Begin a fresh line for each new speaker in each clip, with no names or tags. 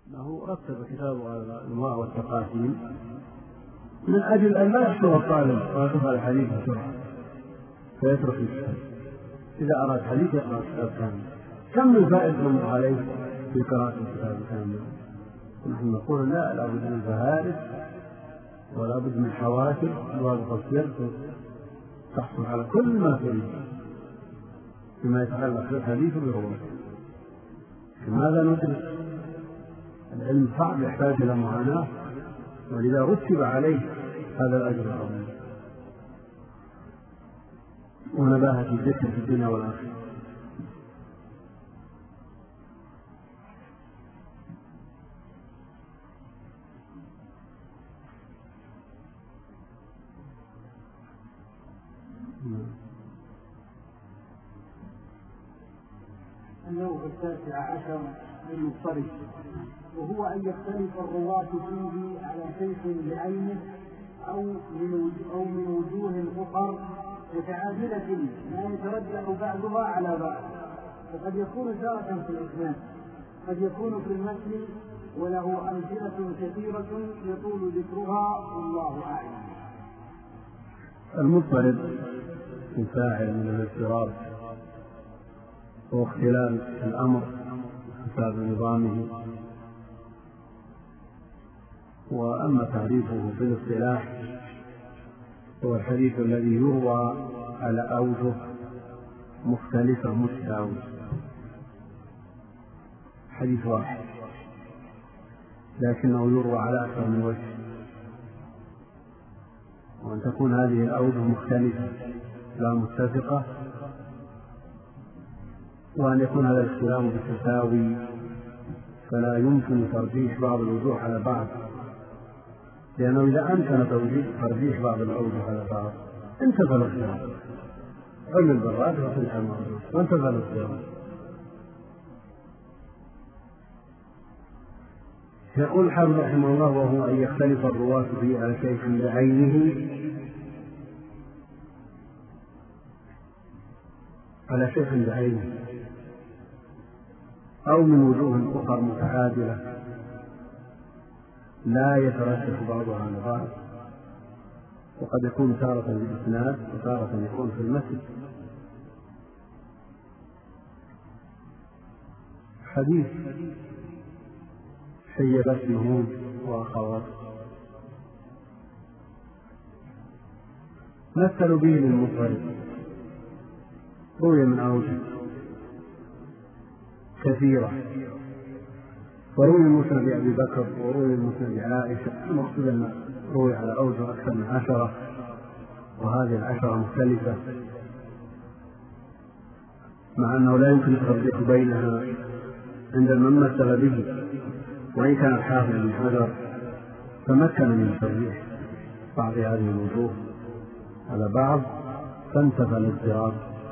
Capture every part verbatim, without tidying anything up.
أنه رتب كتابه على الأنواع والتقاسيم من أجل أن لا يحصل الطالب ويقف على الحديث بسرعة فيترك الكتاب. إذا أراد حديث يقرأ الكتاب كامل. كم من فائدة نمر عليه في قراءة الكتاب كامل. ونحن نقول لا، لابد من فهارس ولا بد من حوافز وضع السير تحصل على كل ما تريد فيما يتعلق بالحديث بالرواية. لماذا ندرس؟ العلم صعب يحتاج إلى معاناة، ولذا رتب عليه هذا الأجر العظيم ونباهة الذكر في الدنيا والآخرة.
النوع التاسع عشر للمضطرب، وهو أن يختلف الرواة فيه على شيخ بعينه أو من أو من وجوه أخر متعادلة لا يترجح بعضها على بعض، فقد يكون تارة في الإسناد، قد يكون في المتن، وله أمثلة كثيرة يطول ذكرها والله أعلم.
المضطرب الفاعل من الاضطراب هو اختلال الأمر حسب نظامه. وأما تعريفه في الاصطلاح هو الحديث الذي يروى على أوجه مختلفة متساوية، حديث واحد لكنه يروى على أكثر من وجه، وأن تكون هذه الأوجه مختلفة لا متفقة، وأن يكون هذا الاختلاف بالتساوي، فلا يمكن ترجيح بعض الوجوه على بعض، لأنه إذا أمكن ترجيح بعض الأوجه على بعض انتفى الاختلاف، علم البراد وفي الحمام وانتفى الاختلاف. يقول الحافظ رحمه الله: وهو أن يختلف الرواة فيه على شيء بعينه على شيء بعينه أو من وجوه أخرى متعادلة لا يترجح بعضها عن بعض، وقد يكون تارة في الإسناد وتارة يكون في المتن. حديث شيبت نهود وأخوات مثلوا به للمضطرب، روي من أوجه كثيرة، وروي المسند أبي بكر وروي المسند عائشة، المقصود أن روي على أوجه أكثر من عشرة، وهذه العشرة مختلفة، مع أنه لا يمكن الترجيح بينها عند من مثل به، وإن كان الحافظ بن حجر تمكن من ترجيح بعض هذه الوجوه على بعض فانتفى الاضطراب.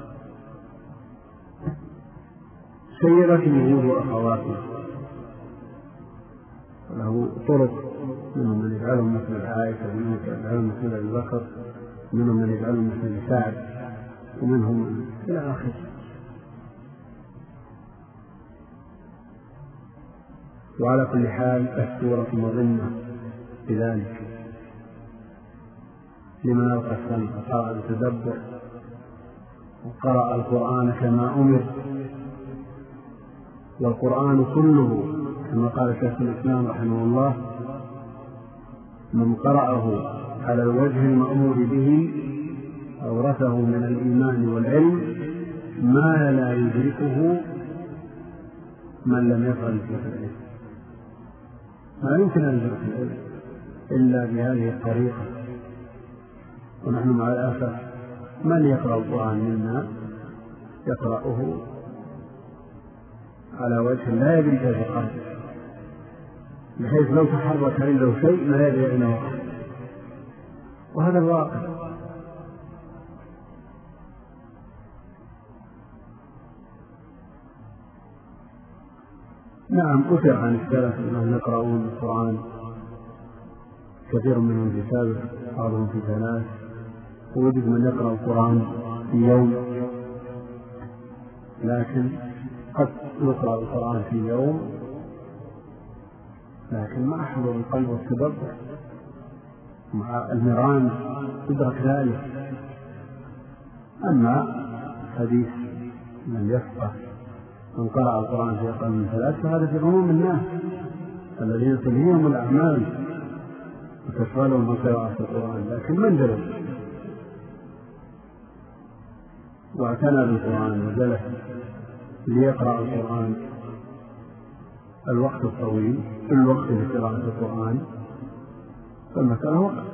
شيبت نهود وأخواته له طرق، منهم من يجعلهم مثل عائشة، ومنهم من يجعلهم مثل أبي بكر، ومنهم من يجعلهم مثل سعد، ومنهم إلى آخره. وعلى كل حال السورة مظنة بذلك لمن ألقى السمع وقرأ التدبر وقرأ القرآن كما أمر. والقرآن كله كما قال شيخ الإسلام رحمه الله: من قرأه على الوجه المأمور به أورثه من الإيمان والعلم ما لا يدركه من لم يفعل في العلم. ما يمكن أن يدرك العلم إلا بهذه الطريقة. ونحن مع الأسف من يقرأ القرآن منا يقرأه على وجه لا يدري كيف قال، بحيث لو تحرك عنده شيء ما يدري أين وقع، وهذا الواقع. نعم، أثر عن السلف أنهم يقرؤون القرآن، كثير منهم في سابع، بعضهم في ثلاث، ووجد من يقرأ القرآن في يوم، لكن قد يقرأ القرآن في يوم لكن مع حضور القلب والتدبر مع المران يدرك ذلك. أما حديث من يفقه من قرأ القرآن في أقل من ثلاث فهذا في عموم الناس الذين تلهيهم الأعمال وتشغلهم عن قراءة القرآن، لكن من جلس واعتنى بالقرآن وجلس ليقرأ القرآن الوقت الطويل في الوقت لقراءة القرآن فالمسألة وقت.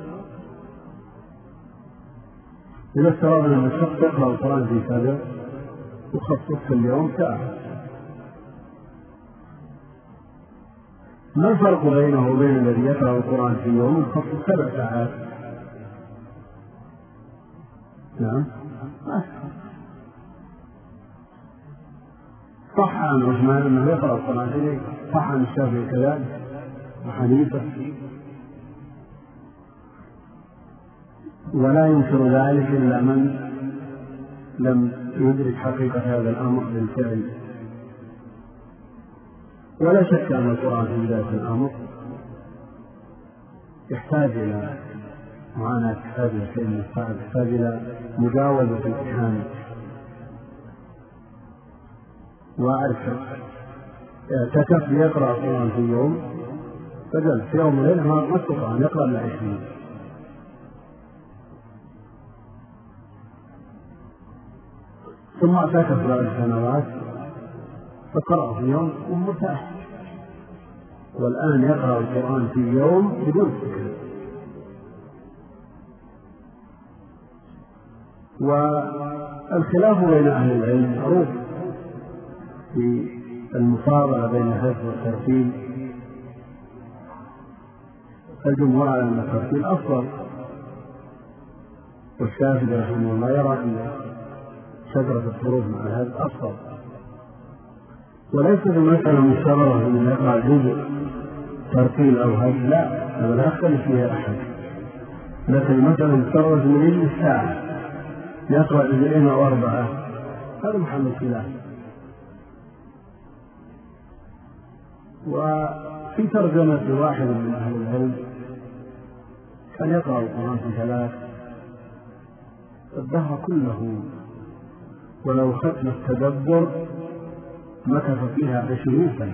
إذا افترضنا أن الشخص يقرأ القرآن في سبع يخصص في اليوم ساعة، ما الفرق بينه وبين الذي يقرأ القرآن في يوم يخصص سبع ساعات؟ نعم صح عن عثمان أنه يقرأ القرآن في ليلة، صح عن الشافعي كذلك وحنيفة، ولا ينكر ذلك إلا من لم يدرك حقيقة هذا الأمر بالفعل. ولا شك أن القرآن في بداية الأمر يحتاج إلى معاناة، يحتاج إلى شيء من الصعب، يحتاج إلى مجاوزة الامتحان. وأعرف اعتكف ليقرأ القرآن في يوم فجلس في يوم وليلة ما استطاع أن يقرأ إلا عشرين، ثم اعتكف بعد سنوات فقرأ في يوم ومرتاح، والآن يقرأ القرآن في يوم بدون سكر. والخلاف بين أهل العلم معروف في المفاضلة بين الحفظ والترتيل. الجمهور على أن الترتيل أفضل، والشافعي رحمه الله يرى أن شجرة الحروف مع الهدف أفضل. وليست المسألة مشترطة من يقرأ جزء ترتيل أو هدف، لا، هذا لا يختلف فيها أحد، لكن المسألة مشترطة من يجي الساعة يقرأ جزئين أو أربعة، هذا محل خلاف. وفي ترجمة واحد من أهل العلم كان يقرأ القرآن في ثلاث الدهر كله، ولو ختم التدبر مكث فيها عشرين سنة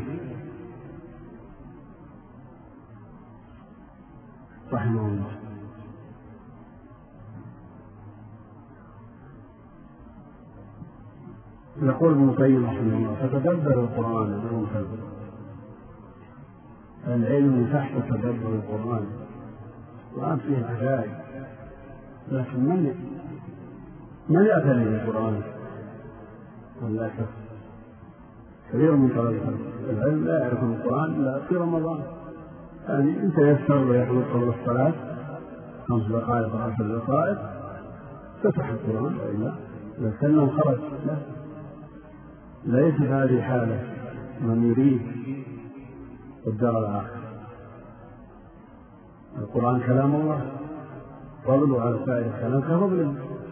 رحمه الله. يقول ابن القيم رحمه الله: فتدبر القرآن بدون تدبر، العلم تحت تدبر القرآن، القرآن فيه عجائب، لكن من من يعتني بالقرآن؟ وللأسف كثير من طلبة العلم لا يعرفون القرآن إلا في رمضان، يعني أنت يسر ويحضر قبل الصلاة خمس دقائق وعشر دقائق فتح القرآن، وإلا إذا سلم خرج. لا، ليس هذه حالة من يريد الدار الآخر. القرآن كلام الله، فضله على سائر الكلام كفضله،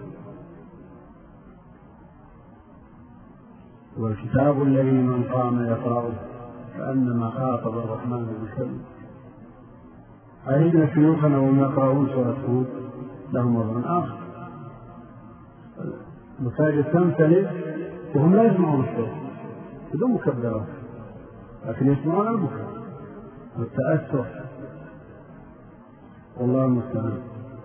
والكتاب الذي من قام يقرأه كأنما خاطب الرحمن بالكلم. علينا شيوخنا وهم يقرؤون سورة هود لهم وضع آخر، مساجد تمتلئ وهم لا يسمعون الصوت بدون مكبرات، لكن يسمعون البكاء والتأثر، والله المستعان.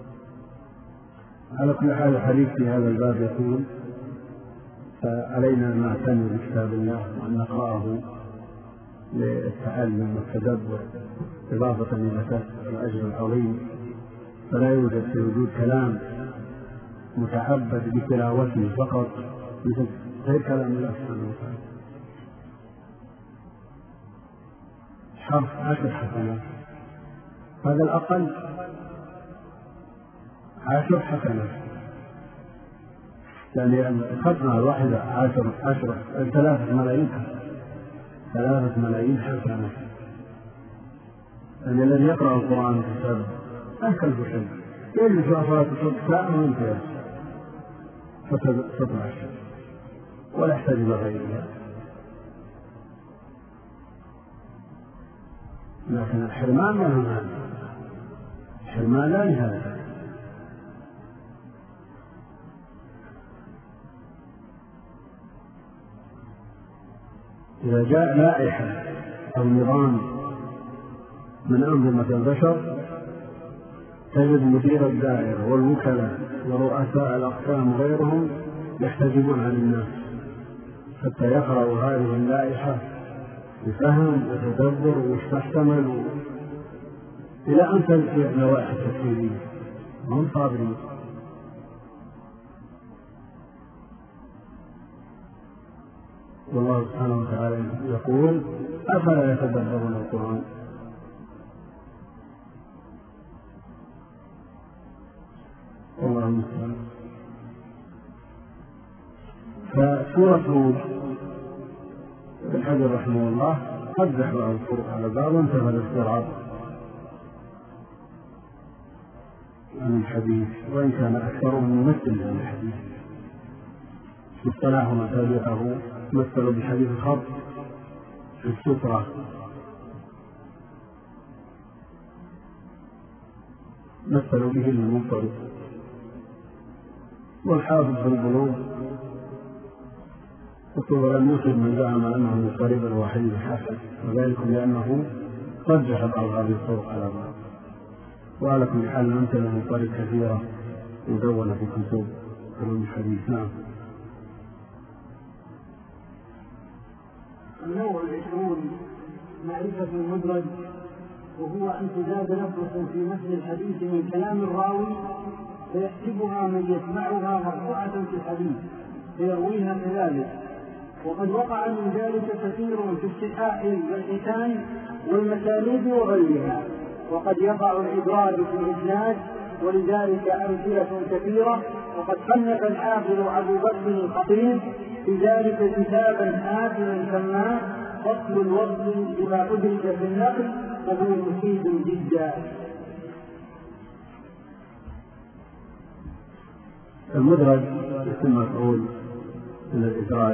على كل حال الحديث في هذا الباب يقول: فعلينا أن نعتني بكتاب الله وأن نقرأه للتعلم والتدبر إضافة إلى كسب الأجر العظيم، فلا يوجد في وجود كلام متعبد بتلاوته فقط مثل غير كلام الله سبحانه وتعالى. حرف عشر حسنات، هذا الأقل عشر حسنات، يعني الختمة الواحدة عشر عشر ثلاثة ملايين ثلاثة ملايين حسنة. يعني الذي يقرأ القرآن في السبع لا يكلف شيء، يجلس في صلاة الصبح ساعة وينتهي فترة عشر ولا يحتاج إلى غيرها. لكن الحرمان ما هو هذا، الحرمان لا نهاية. إذا جاء لائحة أو نظام من أنظمة البشر تجد مدير الدائرة والوكلاء ورؤساء الأقسام وغيرهم يحتجبون عن الناس حتى يقرأوا هذه اللائحة بفهم وتدبر ويستحتمل إلى أن تنتهي اللوائح التكفيرية، هم صابرين. والله سبحانه وتعالى يقول: أفلا يتدبرون القرآن. والله المستعان. فسورة هود ابن حجر رحمه الله قدح بعض الطرق على بعض وانتهى الاسترعاب عن الحديث، وإن كان أكثرهم ممثل عن الحديث. اصطلاح ما تابعه مثلوا بحديث الخط في السترة، مثلوا به المنطلق. والحافظ في البلوغ يقول: لم يوجد من زعم أنه المنطلق الوحيد الحسن، وذلك لأنه رجح بعض هذه الطرق على بعض. وعلى كل حال أمثلة المنطلق كثيرة مدونة في كتب علوم الحديث. نعم.
النوع العشرون معرفة المدرج، وهو أن تزاد لفظة في مثل الحديث من كلام الراوي فيحسبها من يسمعها مرفوعة في الحديث فيرويها كذلك. وقد وقع من ذلك كثير في الصحاح والحسان والمسانيد وغيرها، وقد يقع الإدراج في الإسناد، ولذلك أمثلة كثيرة. وقد صنف الحافظ أبو بكر الخطيب في ذلك كتابا حافلا سماه فصل الوصل بما أدرك في النقل، وهو مفيد جدا.
المدرج اسم مفعول من الإدراج،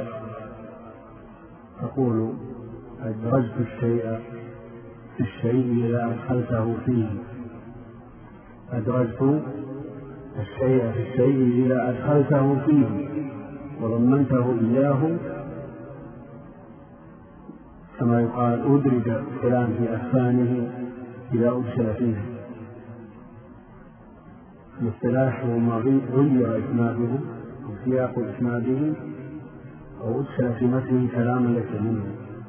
تقول: أدرجت الشيء في الشيء إذا أدخلته فيه. أدرجت الشيء في الشيء إذا أدخلته فيه وضمنته إياه، كما يقال: أدرج فلان في أكفانه إذا أدخل فيه. الاصطلاح هو ما غير إسناده وسياق إسناده، أو أدخل في متنه كلاما ليس منه.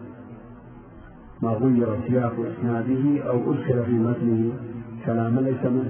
ما غير سياق إسناده أو أدخل في متنه كلاما ليس منه.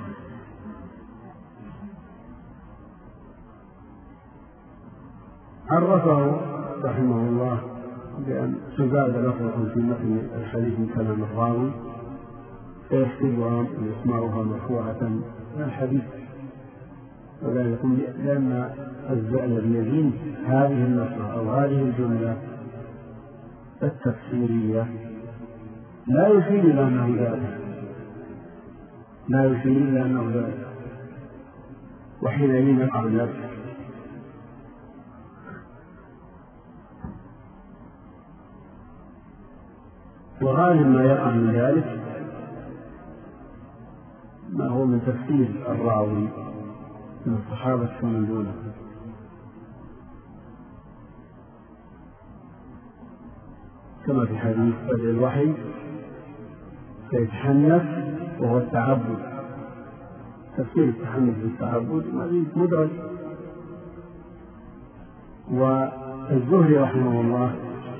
عرفه رحمه الله بأن تزاد لفظة في متن الحديث من كلام الراوي فيحسبها ويسمعها مرفوعة من الحديث. وذلك لأن الذي يزيد هذه اللفظة أو هذه الجملة التفسيرية لا يفيد إلا أنه ذلك، لا يفيد إلا أنه ذلك، وحينئذ يقع النفس. وغالب ما يقع من ذلك ما هو من تفسير الراوي من الصحابة ومن دونه. كما في حديث بدء الوحي فيتحنث وهو التعبد، تفسير التحنث بالتعبد مدرج. والزهري رحمه الله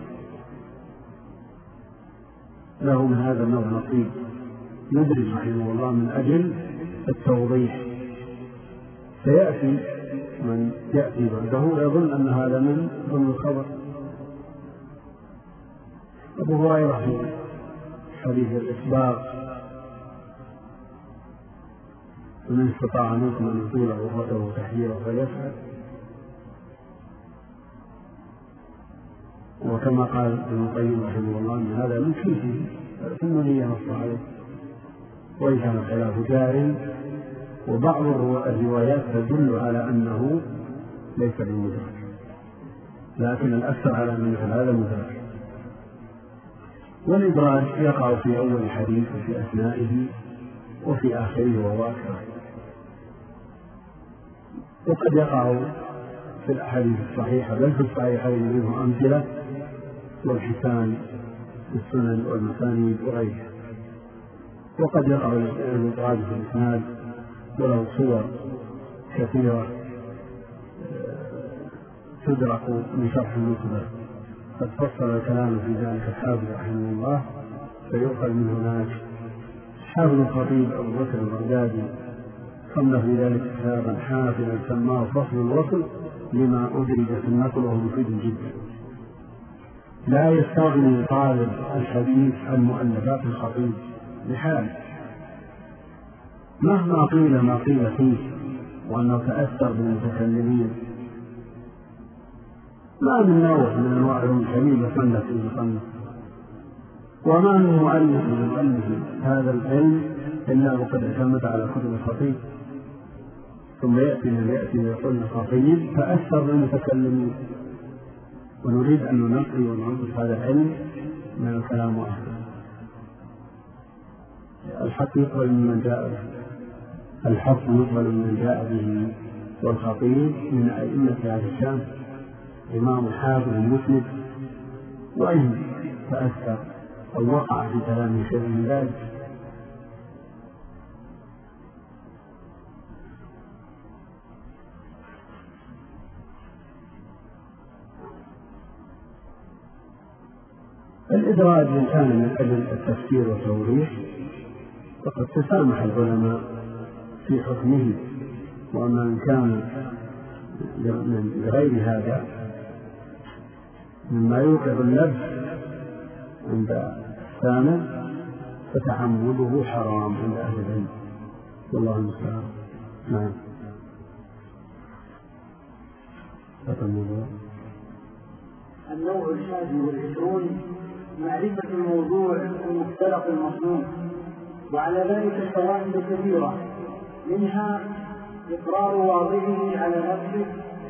له من هذا النوع نصيب، يدرج رحمه الله من أجل التوضيح. سيأتي من يأتي بعده يظن أن هذا من ضمن الخبر. أبو هريرة في حديث الإسباغ: ومن استطاع منكم أن يطيل عروته تحذيره فليفعل. وكما قال ابن القيم رحمه الله أن هذا من كيفه فإنني ينص عليه، وإن كان الخلاف جار. وبعض الروايات تدل على أنه ليس بالمدرج، لكن الأكثر على أن هذا مدرج. والإدراج يقع في أول الحديث وفي أثنائه وفي آخره وواخره، وقد يقع في الأحاديث الصحيحة بل في الصحيحين منه أمثلة والحسان في السنن والمسانيد وغيرها، وقد يقع الإدراج في الإسناد وله صور كثيرة تدرك من شرح النخبة، قد فصل الكلام في ذلك الحافظ رحمه الله فيؤخذ من هناك. حافظ الخطيب أبو بكر البغدادي صنف في ذلك كتابا حافظا سماه فصل الوصل لما أدرج في النقل وهو مفيد جدا. لا يستغني طالب الحديث عن مؤلفات الخطيب بحال مهما قيل ما قيل فيه وأنه تأثر بالمتكلمين، ما من نوع من أنواع الكريم يصنف في المصنف، وما من مؤلف من مؤلف هذا العلم إلا وقد اعتمد على كتب الخطيب، ثم يأتي من يأتي ويقول الخطيب تأثر بالمتكلمين، ونريد أن ننقي وننقص هذا العلم من الكلام وأهله. الحق يقبل من جاء به، الحق يقبل من جاء به، والخطيب من أئمة هذا الشام إمام حافظ مسند، وإن تأثر أو وقع في كلامه شيء من ذلك الإدراج إن كان من أجل التفسير والتوضيح فقد تسامح العلماء في حكمه، وأما إن كان لغير هذا مما يوقع اللبس عند السامع فتعمده حرام عند أهل العلم، والله المستعان. نعم.
النوع الحادي والعشرون معرفة الموضوع ومختلق المصنوع، وعلى ذلك فوائد كثيرة، منها إقرار واضعه على نفسه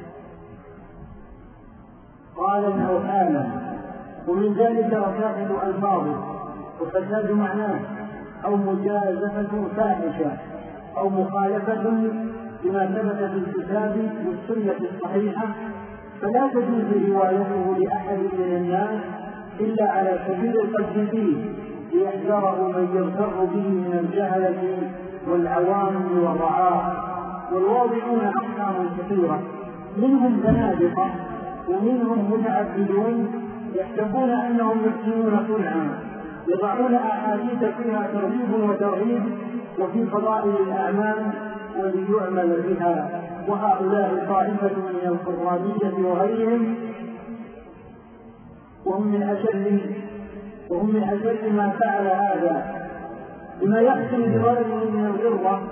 قالا أو حالا، ومن ذلك ركاكة ألفاظه وفساد معناه أو مجازفة فاحشة أو مخالفة لما ثبت في الكتاب والسنة الصحيحة، فلا تجوز روايته لأحد من الناس إلا على سبيل القصد فيه ليحذره من يغتر به من الجهلة والعوام والرعاة. والواضعون أقسام كثيرة، منهم زنادقة ومنهم متعبدون يحسبون أنهم يحسنون صنعا، يضعون أحاديث فيها ترغيب وترهيب وفي فضائل الأعمال وليعمل بها، وهؤلاء طائفة من القرآنية وغيرهم، وهم من أشد وهم من أشد ما فعل هذا بما يحصل بغيره من الغرة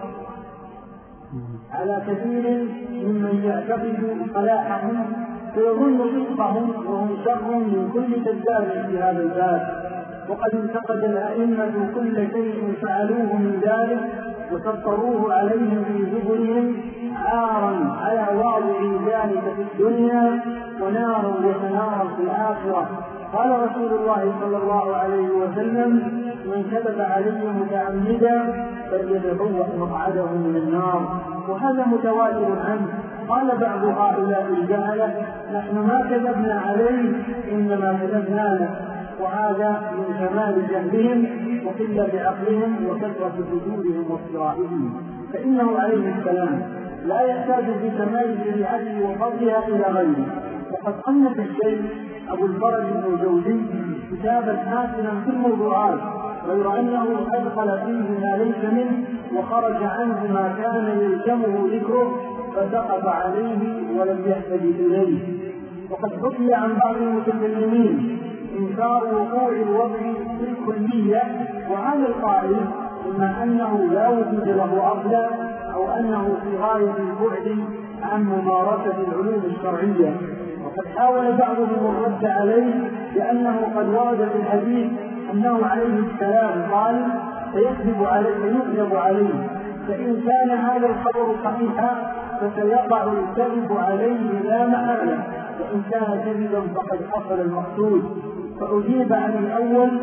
على كثير ممن يعتقد صلاحهم فيظن صدقهم، وهم شر من كل كذاب في هذا الباب. وقد انتقد الأئمة كل شيء فعلوه من ذلك وسطروه عليهم في زبرهم عارا على واضع ذلك في الدنيا ونارا وتنارا في الآخرة. قال رسول الله صلى الله عليه وسلم: من كذب علي متعمدا فليتبوأ مقعده من النار. وهذا متواتر عنه. قال بعض هؤلاء الجهلة: نحن ما كذبنا عليه إنما كذبنا له. وهذا من كمال جهلهم وقلة عقلهم وكثرة فجورهم وافترائهم، فإنه عليه السلام لا يحتاج في كمال شريعته وفضلها إلى غيره. وقد صنف الشيخ أبو الفرج الجوزي كتابا حاسنا في الموضوعات، غير أنه أدخل فيه ما ليس منه وخرج عنه ما كان يلزمه ذكره فسقط عليه ولم يحتج إليه. وقد حكي عن بعض المتكلمين إنكار وقوع الوضع في الكلية، وهذا القائل إما أنه لا وجود له أصلا أو أنه في غاية البعد عن ممارسة العلوم الشرعية. وقد حاول بعضهم الرد عليه بأنه قد ورد في الحديث أنه عليه السلام قال: سيكذب عليه فيكذب عليه، فإن كان هذا الخبر صحيحا فسيقع الكذب عليه لا محالة، وإن كان كذبا فقد حصل المقصود. فأجيب عن الأول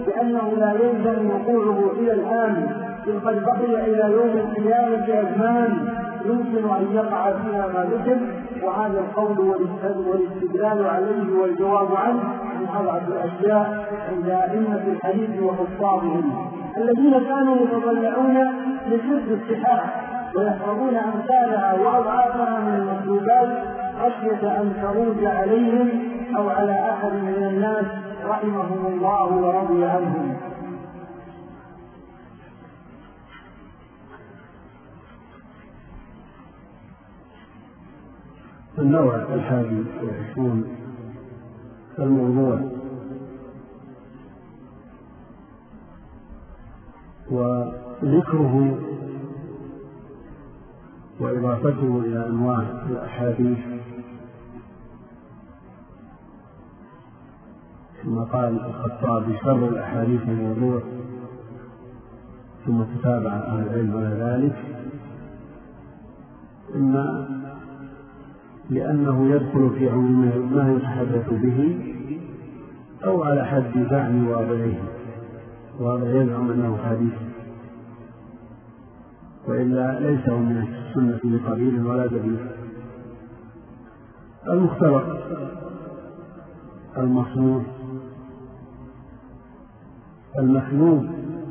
لأنه لا يلزم وقوعه إلى الآن، إذ قد بقي إلى يوم القيامة أزمان يمكن أن يقع فيها ما ذكر. وهذا القول والاستدلال عليه والجواب عنه من أضعف الأشياء عند أئمة الحديث وحفاظهم الذين كانوا يتطلعون لحفظ الصحاح ويحفظون أمثالها وأضعافها من المطلوبات خشية أن تروج عليهم أو على أحد من الناس رحمهم الله ورضي عنهم.
النوع الحادي والعشرون الموضوع، وذكره وإضافته إلى أنواع الأحاديث كما قال الخطابي شر الأحاديث الموضوع، ثم تتابع أهل العلم على ذلك، إما لأنه يدخل في عموم ما يتحدث به أو على حد زعم واضعه، واضع يزعم أنه حديث وإلا ليس هو من السنة بقليل ولا دليل. المختلط، المصنوع، المكذوب،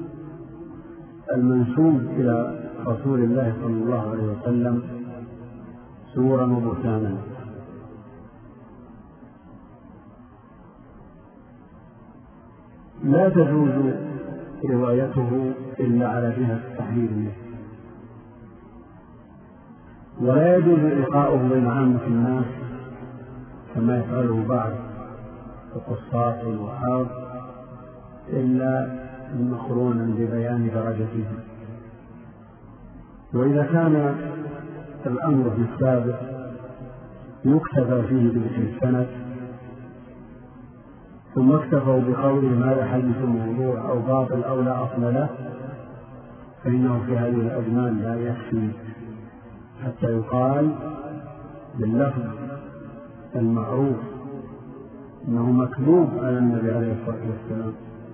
المنسوب إلى رسول الله صلى الله عليه وسلم زورا وبهتانا. لا تجوز روايته إلا على جهة التحرير منه، ولا يجوز إلقاؤه بين عامة الناس كما يفعله بعض القصاص والوعاظ إلا مقرونا ببيان درجته. وإذا كان الأمر في السابق يكتفى فيه بذكر السند ثم اكتفوا بقولهم هذا حديث موضوع أو باطل أو لا أصل له، فإنه في هذه الأزمان لا يكفي حتى يقال باللفظ المعروف أنه مكذوب على النبي عليه الصلاة والسلام.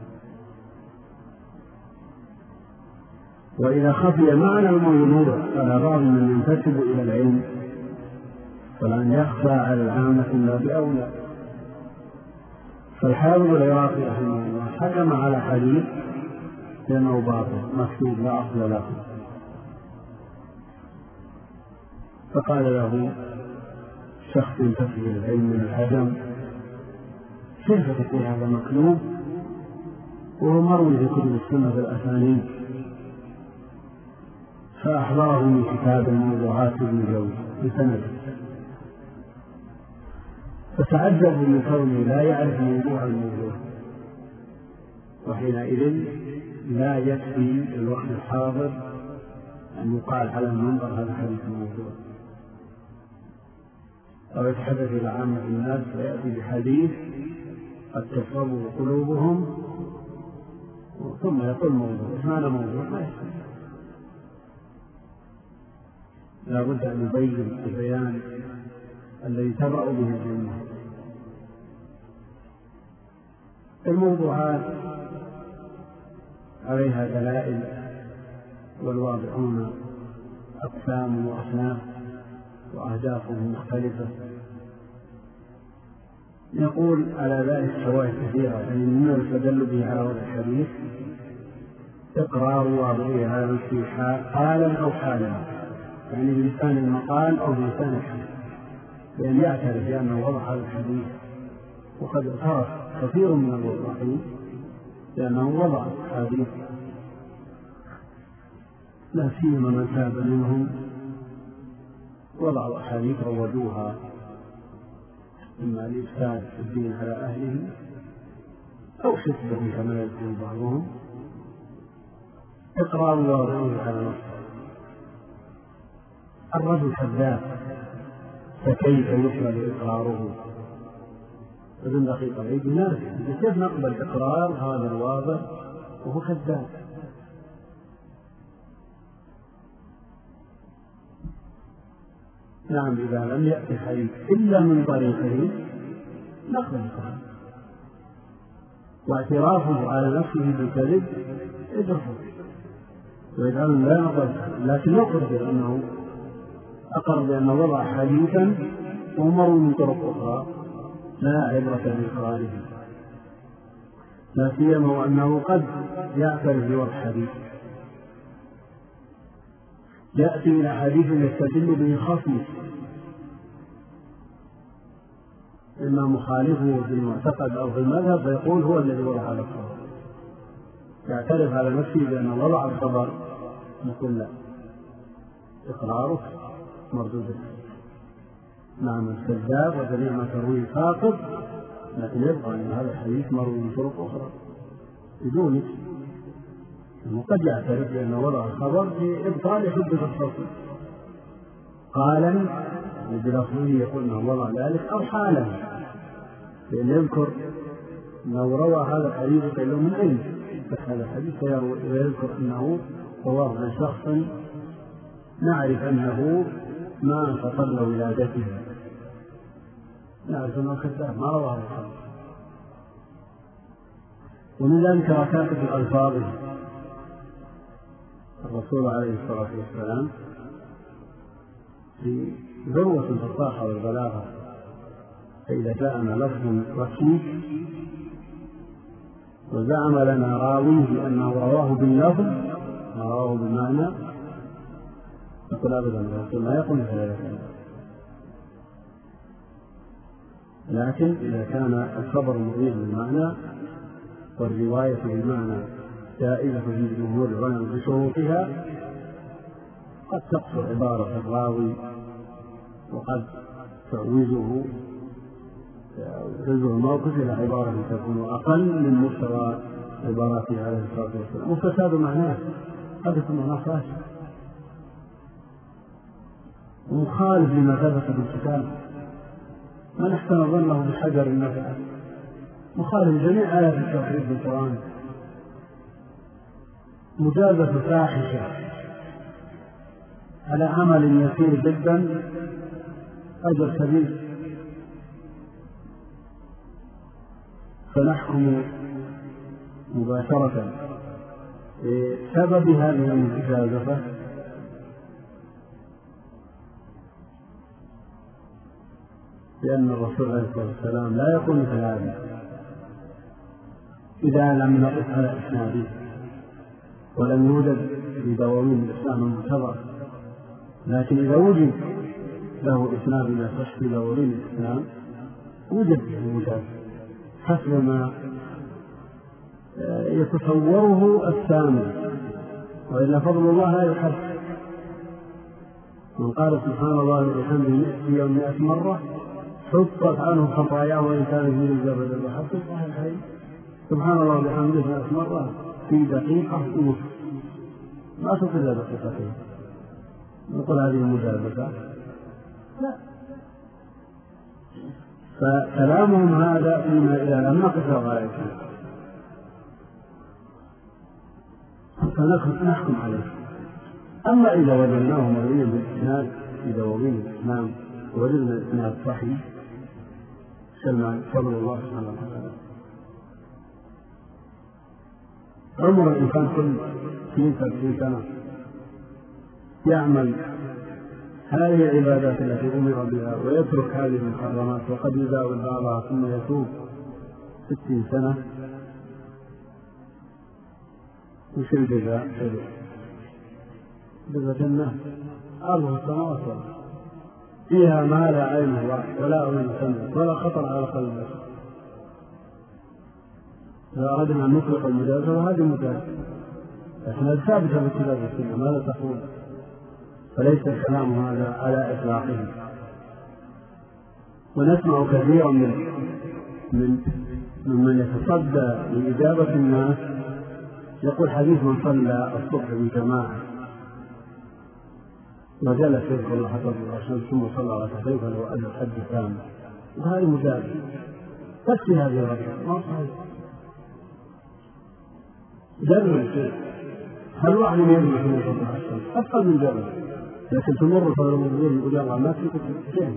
وإذا خفي معنى الموضوع على بعض من ينتسب إلى العلم فلن يخفى على العامة إلا بأولى. فالحافظ العراقي رحمه الله حكم على حديث لأنه باطل مكتوب لا أصل له، فقال له شخص ينتسب إلى العلم من العجم كيف تقول هذا مكتوب وهو مروي في كتب السنة بالأسانيد؟ فأحضره من كتاب الموضوعات ابن جوزي بسنده، فتعجبوا من كونه لا يعرف موضوع الموضوع، وحينئذ لا يكفي الوقت الحاضر أن يقال على المنبر هذا حديث موضوع، أو يتحدث إلى عامة الناس ويأتي بحديث قد تصوبه قلوبهم ثم يقول موضوع. معنى موضوع ما يحتاج، لا بد أن يبين البيان الذي تبرأ به الجنة. الموضوعات عليها دلائل والواضعون أقسام وأصناف وأهدافهم مختلفة. يقول على ذلك شواهد كثيرة، يعني مما يستدل به على وضع الحديث إقرار واضعه على نفسه قالا أو حالا، يعني بلسان المقال أو بلسان الحديث، لأن يعترف بأنه وضع هذا الحديث، وقد اعترف كثير من الوضعين لأنه وضع حديث، لا سيما من تاب منهم وضعوا أحاديث روجوها إما لإفساد الدين على أهله أو حسبه كما يقول بعضهم. إقرار واضعه على نفسه. الرجل كذاب فكيف يقبل إقراره؟ ابن دقيق العيد ناس كيف نقبل إقرار هذا الواضع وهو كذاب؟ نعم، إذا لم يأتي حديث إلا من طريقه نقبل إقراره، واعترافه على نفسه بالكذب يجرحه ويجعل لا نقبل. لكن يقر بأنه أقر بأن وضع حديثا ومر من طرق أخرى لا عبرة بإقراره، لا سيما وأنه قد يعترف بوضع حديث، يأتي إلى حديث يستدل به خصمه إما مخالفه في المعتقد أو في المذهب فيقول هو الذي وضع هذا الخبر، يعترف على نفسه بأن وضع الخبر يقول لا، إقراره مردود. نعم الكذاب وجميع ما ترويه فاقد، لكن يبقى أن هذا الحديث مروي من طرق أخرى بدونه، وقد يعترف بأن وضع الخبر في إبطال حجة الخصم قالا بلفظه يقول أنه وضع ذلك، أو حالا لأن يذكر أنه روى هذا الحديث قيل له من أين هذا الحديث، ويذكر أنه رواه عن شخص نعرف أنه مات قبل ولادته، نعرف أنه كذاب ما رواه الخبر. ومن ذلك ركاكة الألفاظ، الرسول عليه الصلاة والسلام في ذروة الفصاحة والبلاغة، فإذا جاءنا لفظ رسمي وزعم لنا راويه بأنه رواه باللفظ ما رواه بالمعنى نقول أبدا الرسول لا يقول ذلك، لكن إذا كان الخبر مبين بالمعنى والرواية بالمعنى جائزة في جمهور العلماء بشروطها قد تقصر عبارة الراوي وقد تعوزه تعوزه الموقف إلى عبارة تكون أقل من مستوى عباراته عليه الصلاة والسلام، وفساد معناه قد يكون معناه فاسد ومخالف لما ثبت بالكتاب، ما نحسن ظنه بحجر النفع، مخالف جميع آيات التوحيد بالقرآن، مجازة فاحشة على عمل يسير جدا أجر كبير، فنحكم مباشرة بسبب هذه المجازفة لأن الرسول عليه الصلاة والسلام لا يقول مثل هذا إذا لم نقف على إسناده ولم يوجد في دواوين الإسلام المعتبرة، لكن إذا وجد له إسناد يصح في دواوين الإسلام وجد في المجاز حسب ما يتصوره السامع، وإلا فضل الله لا يحس. من قال سبحان الله وبحمده في يوم مئة مرة حطت عنه خطاياه وإن كان في الجبل البحر الحي، سبحان الله وبحمده مئة مرة في دقيقة ونصف ما تصل دقيقتين، نقول هذه المجازفة لا. فكلامهم هذا فيما إذا لم نقف غايته فنحكم عليه. أما إذا وجدناه مرويا بالإسناد في دواوين الإسلام ووجدنا الإسناد صحيح سلم فضل الله سبحانه وتعالى. عمر الإنسان كل ثلاثين سنة يعمل هذه العبادات التي أمر بها ويترك هذه المحرمات وقد يزاول بعضها ثم يتوب ستين سنة، وش الجزاء؟ جزاء جنة أرضها السماوات والأرض فيها ما لا عين رأت ولا أذن سمعت ولا خطر على قلب بشر. إذا أردنا أن نطلق المجازة وهذه المجازة لكن ثابتة بالكتاب والسنة ماذا تقول؟ فليس الكلام هذا على إطلاقه. ونسمع كثيرا من من ممن يتصدى لإجابة الناس يقول حديث من صلى الصبح بجماعة وجلس يذكر الله حتى تطلع الشمس ثم صلى ركعتين فله أجر حج كامل، وهذه مجازة تكفي هذه الركعة ما صحيح. جبل الشيء هل واحد يمشي في تطلع الشمس أفضل من جبل، لكن تمر فضل المنزل الأجر ما تكون شيء.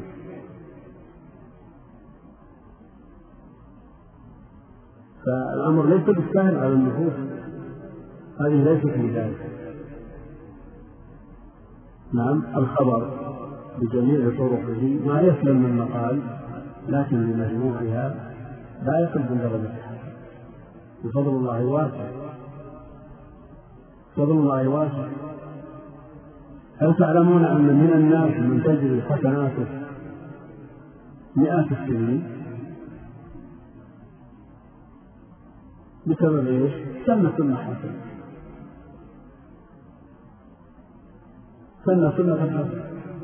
فالأمر ليس بالسهل على النفوس، هذه ليست لذلك. نعم، الخبر بجميع طرقه ما يسلم من مقال، لكن بمجموعها لا يقل من درجتها. وفضل الله واسع، فضل الله واسع. هل تعلمون أن من الناس من تجري حسناته مئات السنين بسبب ايش؟ سنة سنة حسنة، سنة سنة حسنة.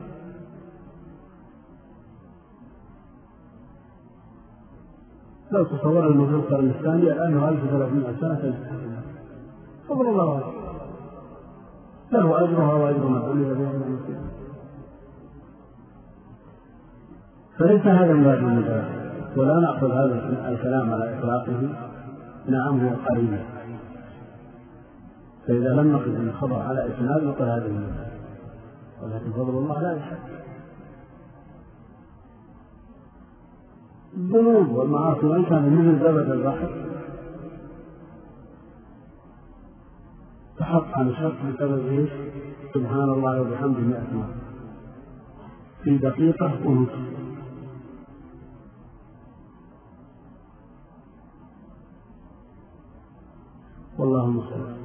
لو تصور أنه في القرن الثاني الآن ألف وثلاثمائة سنة، فضل الله واسع، له أجرها وأجر من عمل بها من المسلمين. فليس هذا من باب المجال، ولا نأخذ هذا الكلام على إطلاقه. نعم هو قريب، فإذا لم نقل الخبر على إسناد نقل هذا المجال، ولكن فضل الله لا يشك. الذنوب والمعاصي وإن كان مثل زبد البحر تحط عن شرط بسبب ايش؟ سبحان الله وبحمده مئة مرة في دقيقة ونصف. والله المستعان.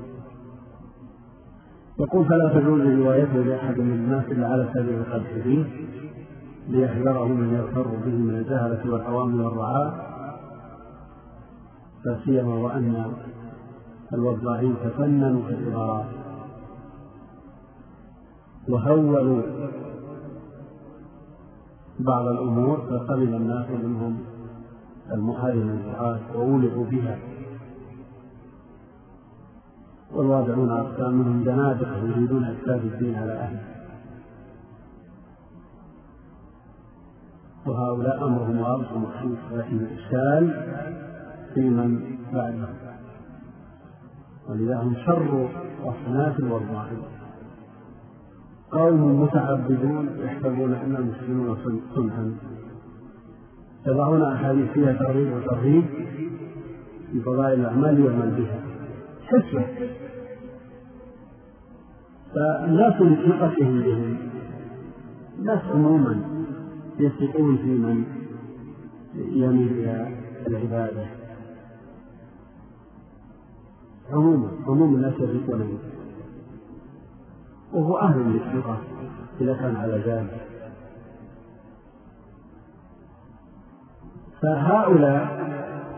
يقول فلا تجوز روايته لأحد من الناس إلا على سبيل القدح فيه ليحذره من يغتر به من الجهلة والعوام والرعاء، لا سيما وأن الوضاعين تفننوا في العبارات وهولوا بعض الأمور فقبل الناس منهم المحارم الدعاة وولعوا بها، والواضعون أقسام منهم زنادقة يريدون إفساد الدين على أهله، وهؤلاء أمرهم واضح ومخصوص، لكن الإشكال في من بعدهم، ولذا هم شر أصناف الوضاعين، قوم متعبدون يحسبون أن المسلمون صنعا، يضعون أحاديث فيها ترغيب وترهيب في فضائل الأعمال يعمل بها حسبة، فالناس لثقتهم بهم، الناس عموما يثقون في من يميل إلى العبادة، عموما عموم الناس يثقون به، وهو أهل للثقة إذا كان على ذلك. فهؤلاء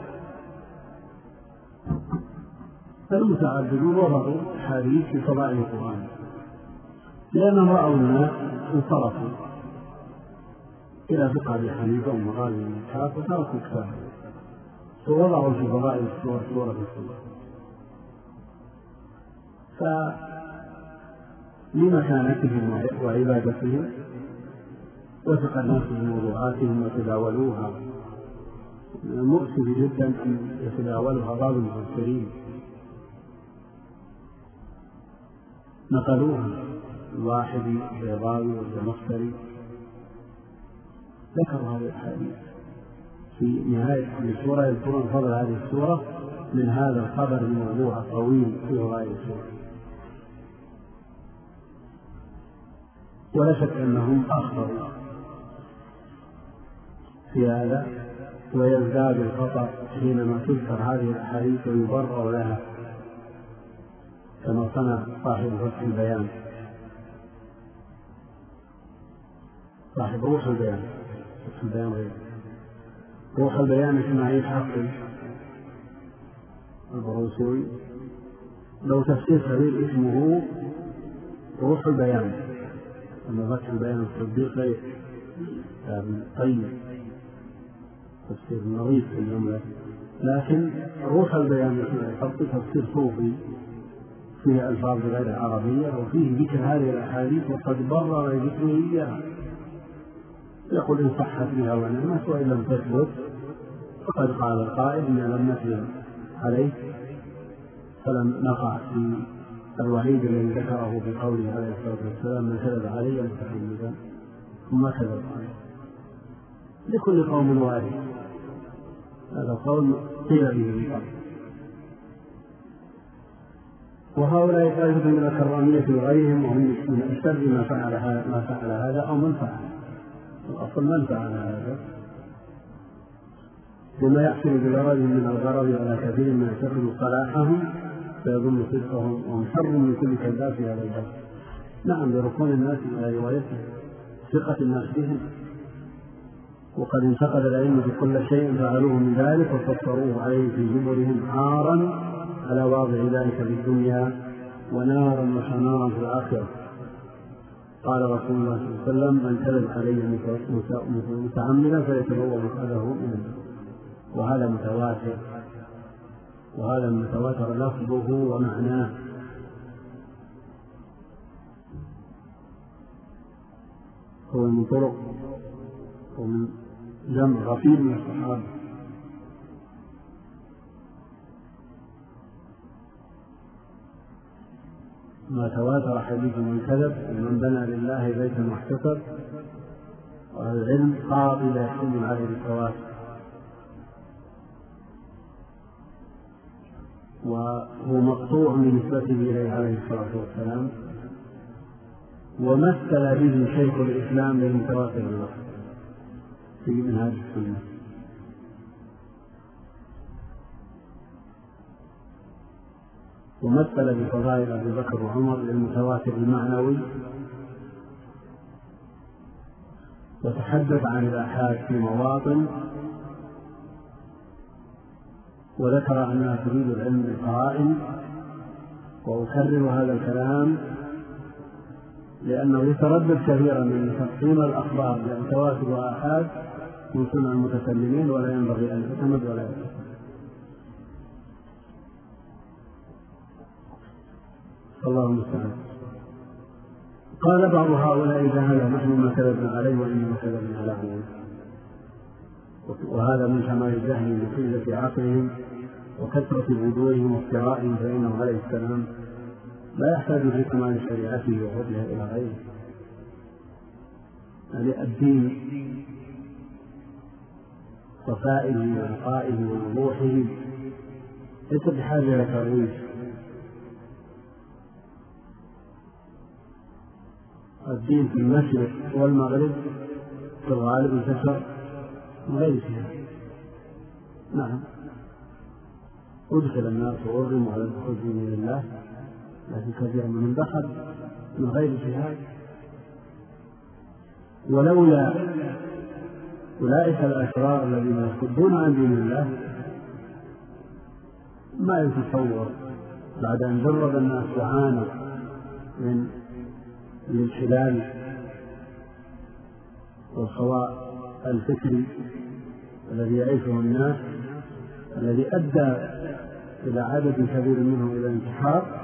المتعبدون وضعوا حديث في فضائل القرآن لأنهم رأوا الناس انصرفوا إلى فقه أبي حنيفة ومغازي بن إسحاق وتركوا كتابه ووضعوا في فضائل السور سورة السور، فلمكانتهم وعبادتهم وثق الناس بموضوعاتهم وتداولوها، مؤسف جدا أن يتداولها بعض المفسرين، نقلوها الواحدي البيضاوي والزمخشري ذكروا هذه الحديث في نهاية السورة، يذكرون فضل هذه السورة من هذا الخبر الموضوع الطويل في رواية السورة، ولا شك أنهم أخطروا في هذا، ويزداد الخطر حينما تذكر هذه الأحاديث ويبرر لها كما صنع صاحب فتح البيان، صاحب روح البيان، فتح البيان غير روح البيان إسماعيل حقي البروسوي، لو تفسير سبيل اسمه روح البيان، أما فتح البيان الصديق غير طيب تفسير نظيف في الجملة، لكن روح البيان حقي تفسير صوفي فيه ألفاظ غير عربية وفيه ذكر هذه الأحاديث وقد برر ذكره إياها، يقول إن صحت بها ونعمت وإن لم تثبت فقد قال القائل إن لم نثبت عليه فلم نقع في الوعيد الذي ذكره بقوله عليه الصلاة والسلام من كذب علي متعمدا ثم كذب عليه. لكل قوم وارث، هذا قول قيل به وهؤلاء طائفة من الكرامية وغيرهم وهم من أشر ما فعل ما فعل هذا أو من فعل، الأصل من فعل هذا، لما يحصل بغرضهم من الغرض على كثير من يعتقد صلاحهم فيظن صدقهم وهم شر من كل كذاب في هذا الباب. نعم، لركون الناس إلى روايته، ثقة الناس بهم، وقد انتقد الأئمة كل شيء فعلوه من ذلك وفسروه عليه في زبرهم عارا على واضع ذلك في الدنيا ونارا وشنارا في الآخرة. قال رسول الله صلى الله عليه وسلم: من كذب علي متعمدا فيتبوأ مقعده من النار. وهذا متواتر، وهذا المتواتر لفظه ومعناه. هو من طرق ومن جمع غفير من الصحابة. ما تواتر حديث من كذب ومن بنى لله بيتا واحتسب، والعلم قابل يحتمل عليه التواتر، وهو مقطوع من نسبته إليه عليه الصلاة والسلام، ومثل به شيخ الإسلام للمتواتر اللفظ في منهاج السنة. ومثل بفضائل أبي بكر وعمر للمتواتر المعنوي، وتحدث عن الآحاد في مواطن، وذكر أنها تريد العلم بالقرائن. وأكرر هذا الكلام لأنه يتردد كثيرا من تقسيم الأخبار بين متواتر وآحاد من سنة المتكلمين، ولا ينبغي أن يعتمد ولا يعتمد. الله المستعان. قال بعض هؤلاء: إذا هذا نحن ما كذبنا عليه وإنما كذبنا على عمله. وهذا من كمال الجهل وقلة عقلهم وكثرة بدوهم وافترائهم، فإنه عليه السلام لا يحتاج في كمال شريعته وفضلها إلى غيره. يعني الدين صفائه ونقائه ووضوحه ليس بحاجة إلى ترويج. الدين في المشرق والمغرب في الغالب انتشر من غير شيء. نعم، أدخل الناس وأرغموا على الدخول في دين الله، لكن كثير من دخل من غير جهاد. ولولا أولئك الأشرار الذين يصدون عن دين الله ما يتصور بعد أن جرب الناس وعانوا من الانحلال والخواء الفكري الذي يعيشه الناس، الذي أدى إلى عدد كبير منهم إلى الانتحار.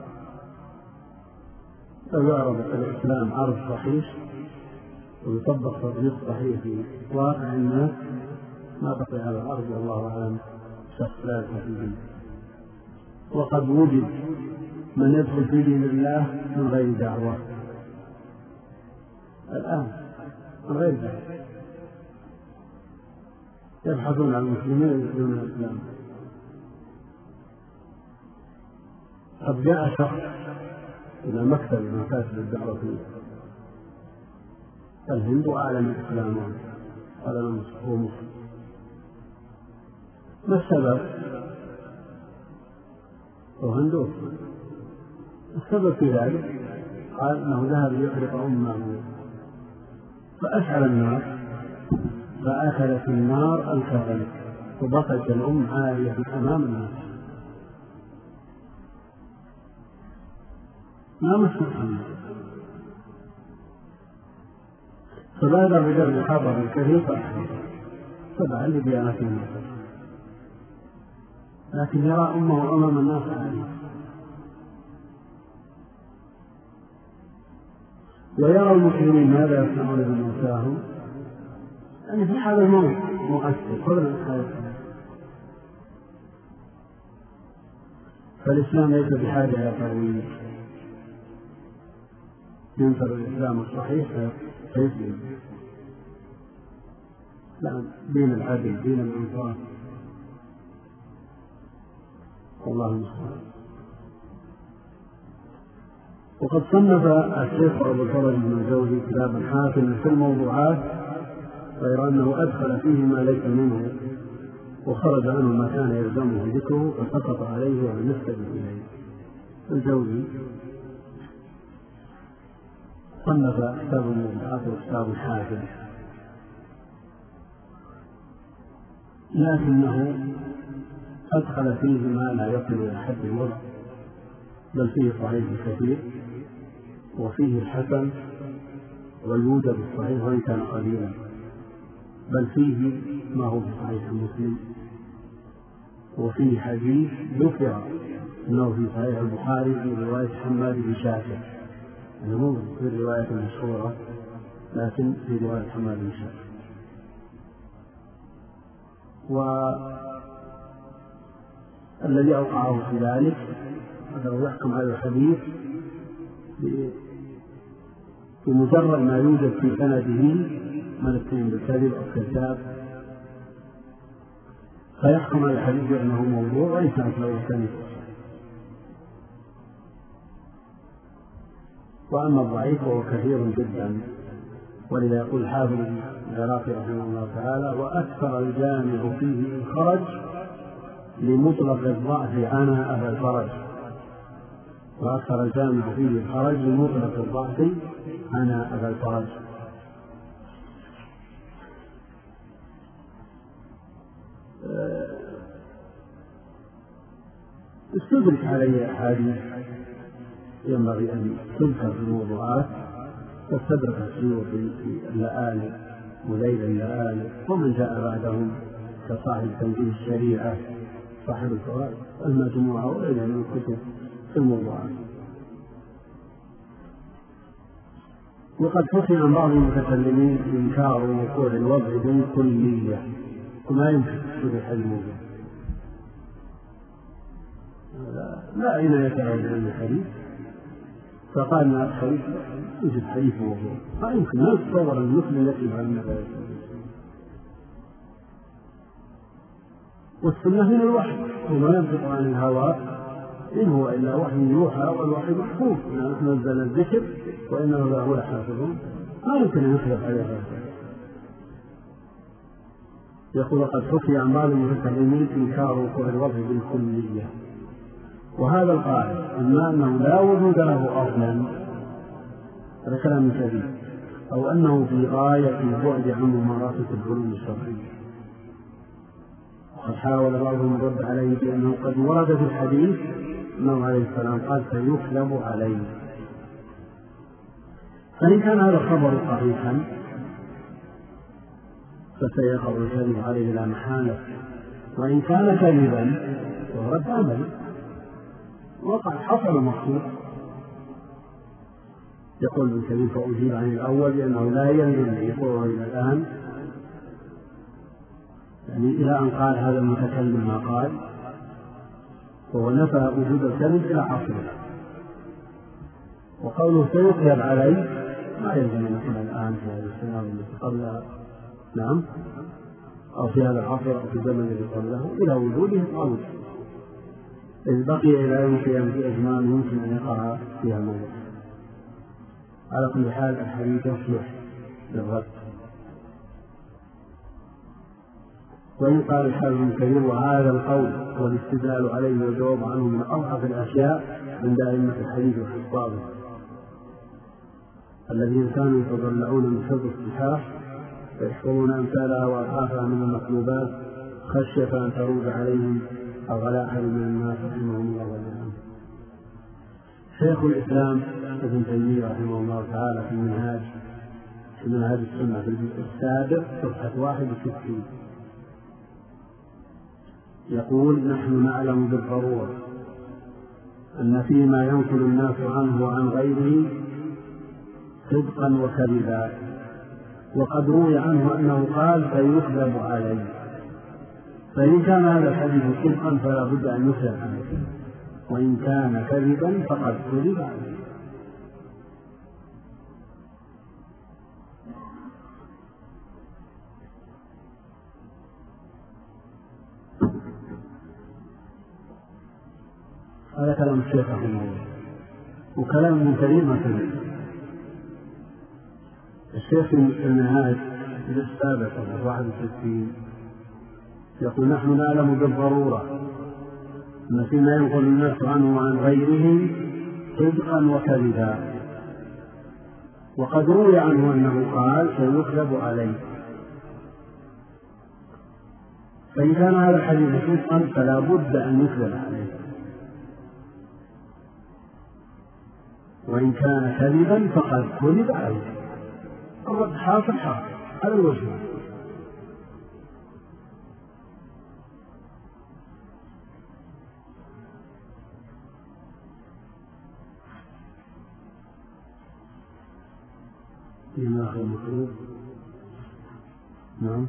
لو يعرض الإسلام عرض صحيح ويطبق تطبيق صحيح في واقع الناس ما بقي على الأرض والله أعلم شخص لا يستفيد. وقد وجد من يدخل في دين الله من غير دعوة الآن، من غير دعوة، يبحثون عن المسلمين ويدخلون الإسلام. قد جاء شخص إلى مكتب مكاتب الدعوة في الهند وأعلن الإسلام، قال أنا هو مسلم. ما السبب؟ هو هندوس. السبب في ذلك قال أنه ذهب يحرق أمه فأشعل النار فأكلت النار الكرم وبقت الأم عالية أمام الناس. ما مسموح عنه. فبادر بجر الخبر الكثير فأحرق تبعا لديانته، لكن يرى أمه أمام الناس عالية، ويرى المسلمين ماذا يصنعون بموتاهم، يعني في حال الموت مؤثر قبل الحياة. فالإسلام ليس بحاجة إلى ترويج، ينشر الإسلام الصحيح فيسلم. لا، دين العدل، دين الإنصاف. والله المستعان. وقد صنف الشيخ أبو الفرج بن الجوزي كتابا حافلا في الموضوعات، غير أنه أدخل فيه ما ليس منه وخرج عنه ما كان يلزمه ذكره فسقط عليه ولم يستجب إليه. الجوزي صنف كتاب الموضوعات وكتاب حافل، لكنه أدخل فيه ما لا يصل إلى حد الوضع، بل فيه صحيح كثير وفيه الحسن واليوجد الصحيح وإن كان قليلا، بل فيه ما هو في صحيح مسلم، وفيه حديث ذكر أنه في صحيح البخاري في رواية حماد بن شاكر، يعني مو في الرواية المشهورة لكن في رواية حماد بن شاكر. والذي أوقعه في ذلك أنه يحكم على الحديث بمجرد ما يوجد في سنده من اتهم بالكذب أو كذاب، فيحكم على الحديث بأنه موضوع وإن كانت له سند. وأما الضعيف فهو كثير جدا، ولذا يقول الحافظ العراقي رحمه الله تعالى: وأكثر الجامع فيه الخرج لمطلق الضعف عنا أبا الفرج. وأكثر الجامع فيه الخرج لمطلق الضعف عنا أبا الفرج. استدرك عليه أحاديث ينبغي أن تذكر في الموضوعات، واستدرك السيوطي في اللآلئ وليل اللآلئ ومن جاء بعدهم كصاحب تنزيل الشريعة صاحب الفوائد المجموعة وغيرها من الكتب في الموضوعات. وقد حكي عن بعض المتكلمين إنكار وقوع الوضع بالكلية وما يمكن شرح الموضوع، لا عناية بعلم الحديث، فقال ما الحديث يوجد حديث موضوع، ما يمكن لا يتصور المسلم يكذب عن النبي. والسنة من الوحي وما ينطق عن الهوى إن هو إلا وحي يوحى والوحي محفوظ، نحن نزل الذكر وإنه له لحافظون، ما يمكن أن يخلف عليه هذا. يقول: قد حكي عن بعض المتكلمين إنكار وقوع الوضع بالكلية، وهذا القائل إما أنه لا وجود له أصلا، هذا كلام شديد، أو أنه في غاية البعد عن ممارسة العلوم الشرعية. وقد حاول بعضهم الرد عليه بأنه قد ورد في الحديث أنه عليه السلام قال: سيكذب عليه. فإن كان هذا الخبر صحيحا فسيقع الكذب عليه لا محالة، وإن كان كذبا فهو رد عمل وقع حصل مقصود. يقول ابن كثير: فأجيب عن الأول بأنه لا يلزم أن يقوله إلى الآن، يعني إلى أن قال هذا المتكلم ما قال، وهو نفى وجود الكذب إلى عصره. وقوله سيكذب عليه ما يلزم أن يكون الآن في هذه السنة التي قبلها، نعم، أو في هذا العصر أو في الزمن الذي قبله، إلى وجوده قول، إذ بقي إلى يوم القيامة أزمان يمكن أن يقع فيها الموت. على كل حال الحديث يصلح للرد. وإن قال الحافظ ابن كثير: وهذا القول والاستدلال عليه والجواب عنه من أضعف الأشياء عند أئمة الحديث وحفاظه الذين كانوا يتضلعون من حفظ الصحاح فيحفظون أمثالها وأضعافها من المطلوبات خشية أن تروج عليهم أغلاء من الناس رحمهم الله وجل. شيخ الإسلام ابن تيمية رحمه الله تعالى في منهاج في منهاج السنة في الجزء السابع صفحة واحد وستين يقول: نحن نعلم بالضرورة أن فيما ينقل الناس عنه وعن غيره صدقا وكذبا، وقد روي عنه أنه قال: فيكذب عليه. فإن كان هذا الحديث صدقا فلا بد أن يكذب عليه، وإن كان كذبا فقد كذب عليه. هذا كلام الشيخ رحمه الله. وكلام ابن كريم كذلك. الشيخ المنهاج السابق واحد وستين يقول نحن نعلم بالضرورة أن فيما ينقل الناس عنه وعن غيره صدقا وكذبا، وقد روي عنه أنه قال سيكذب عليه، فإن كان هذا الحديث صدقا فلا بد أن يكذب عليه، وإن كان كذبا فقد كذب عليه. الرد حاصل حاصل على الوجه. لما آخر مطلوب. نعم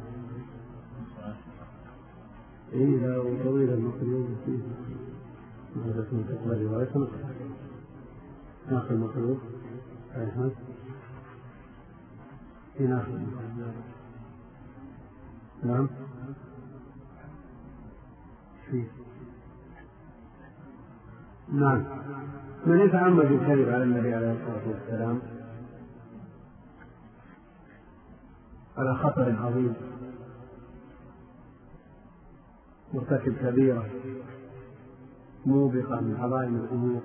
إيه لا وطويل المطلوب فيه ماذا كنت تقبل رواية آخر مطلوب أحمد إيه آخر مطلوب. نعم فيه نعم من يتعمد الكذب على النبي عليه الصلاة والسلام على خطر عظيم، مرتكب كبيرة موبقة من عظائم الأمور،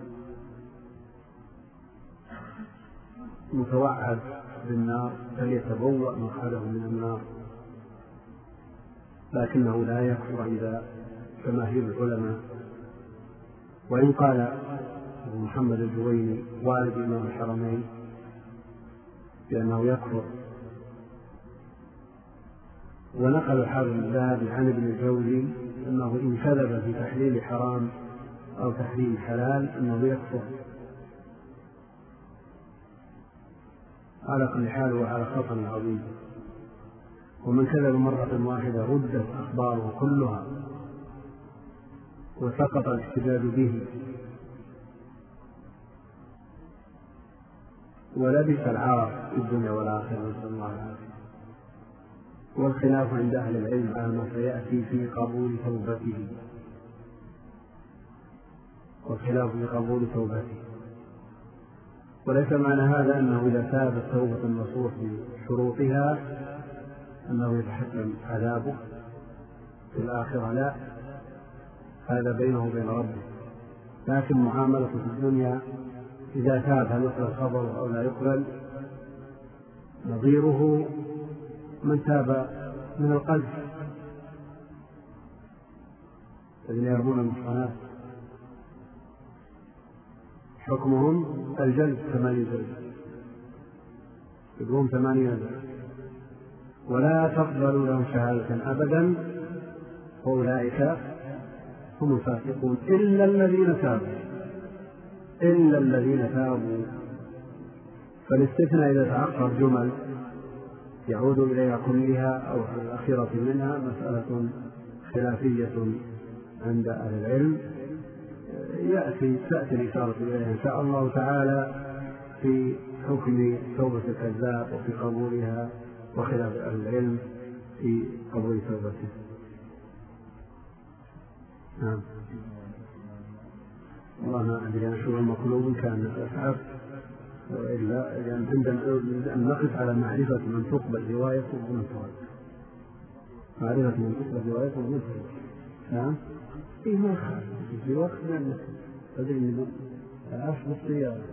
متوعد بالنار فليتبوأ مقعده من النار، لكنه لا يكفر عند جماهير العلماء. وإن قال محمد الجويني والد إمام الحرمين بأنه يكفر، ونقل الحافظ الذهبي عن ابن الجوزي أنه إن كذب في تحليل حرام أو تحريم حلال أنه يكفر. على كل حال وعلى خطر عظيم، ومن كذب مرة واحدة ردت أخباره كلها وسقط الاحتجاج به ولبس العار في الدنيا والآخرة، نسأل الله العافية. والخلاف عند أهل العلم على ما سيأتي في قبول توبته، والخلاف في قبول توبته، وليس معنى هذا أنه إذا تابت توبة النصوح بشروطها أنه يتحتم عذابه في الآخرة، لا، هذا بينه وبين ربه. لكن معاملة في الدنيا إذا تاب هل يقبل الخبر أو لا يقبل، نظيره من تاب من القلب الذين يرمون المحصنات حكمهم الجلد ثمانين جلد، يقوم ثمانين جلد، ولا تقبل لهم شهادة أبدا، وأولئك هم الفاسقون إلا الذين تابوا إلا الذين تابوا. فالاستثناء إذا تعقر جمل يعود إليها كلها أو الأخيرة منها مسألة خلافية عند أهل العلم، يأتي تأتي الإشارة إليها إن شاء الله تعالى في حكم توبة الكذاب وفي قبولها، وخلاف أهل العلم في قبول توبته. نعم والله ما أدري أن شو المطلوب كان أسعف، وإلا يعني عندنا أن نقف على معرفة من تقبل روايته ومن ترد، معرفة من تقبل روايته ومن ترد. نعم إيه ما خالف في وقت من أدري من أشبه السيارة.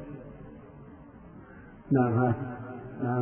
نعم ها نعم.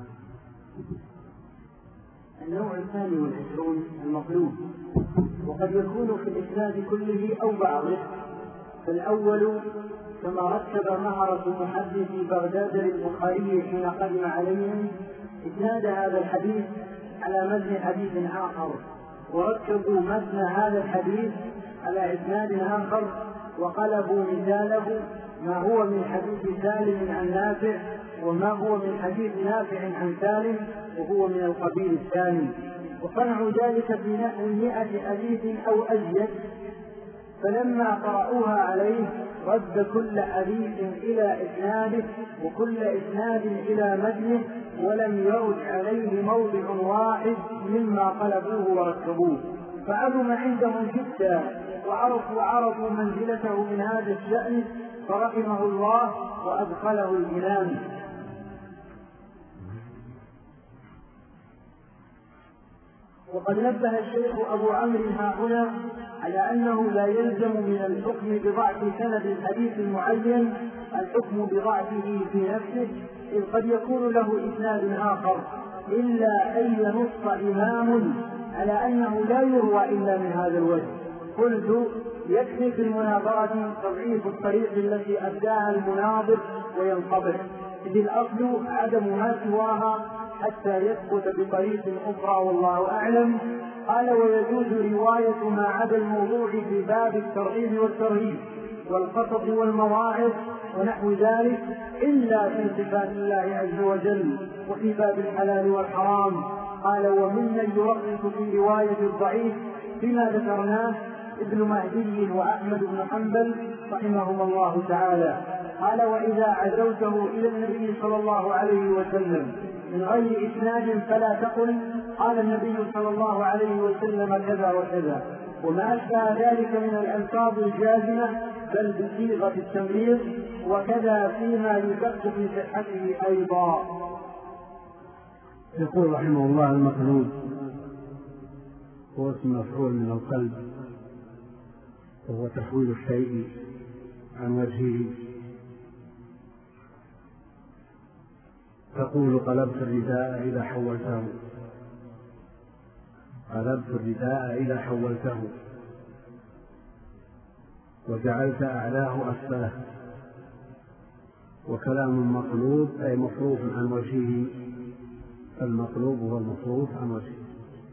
النوع الثاني والعشرون المطلوب، وقد يكون في الإسناد كله أو بعضه. فالأول كما رتب مهرة محدث بغداد للبخاري حين قدم عليهم إسناد هذا الحديث على متن حديث آخر، وركبوا متن هذا الحديث على إسناد آخر، وقلبوا مثاله ما هو من حديث سالم عن نافع وما هو من حديث نافع عن سالم وهو من القبيل الثاني، وصنعوا ذلك بنحو مئة حديث أو أزيد. فلما قرأوها عليه رد كل حديث إلى إسناده وكل إسناد إلى متنه، ولم يرد عليه موضع واحد مما قلبوه وركبوه، فعظم عندهم جدا وعرفوا وعرفوا منزلته من هذا الشأن، فرحمه الله وأدخله الجنان. وقد نبه الشيخ أبو عمرو ها هنا على أنه لا يلزم من الحكم بضعف سند الحديث المعين الحكم بضعفه في نفسه، إذ قد يكون له إسناد آخر، إلا أن ينص إمام على أنه لا يروى إلا من هذا الوجه. قلت يكفي في المناظرة تضعيف الطريق التي أبداها المناظر وينطبق، إذ الأصل عدم ما سواها حتى يثبت بطريق أخرى والله أعلم. قال ويجوز رواية ما عدا الموضوع في باب الترغيب والترهيب والقصص والمواعظ ونحو ذلك إلا في صفات الله عز وجل وفي باب الحلال والحرام. قال وممن يرخص في رواية الضعيف بما ذكرناه ابن مهدي وأحمد بن حنبل رحمهما الله تعالى. قال وإذا عزوته إلى النبي صلى الله عليه وسلم من غير إسناد فلا تقل قال النبي صلى الله عليه وسلم كذا وكذا وما أشبه ذلك من الألفاظ الجازمة، بل بصيغة التمريض، وكذا فيما يشك في صحته أيضا.
يقول رحمه الله المقلوب هو اسم مفعول من القلب، وهو تحويل الشيء عن وجهه. تقول قلبت الرداء إذا حولته، قلبت الرداء إذا حولته، وجعلت أعلاه أسفله. وكلام مقلوب أي مصروف عن وجهه، المقلوب هو المصروف عن وجهه.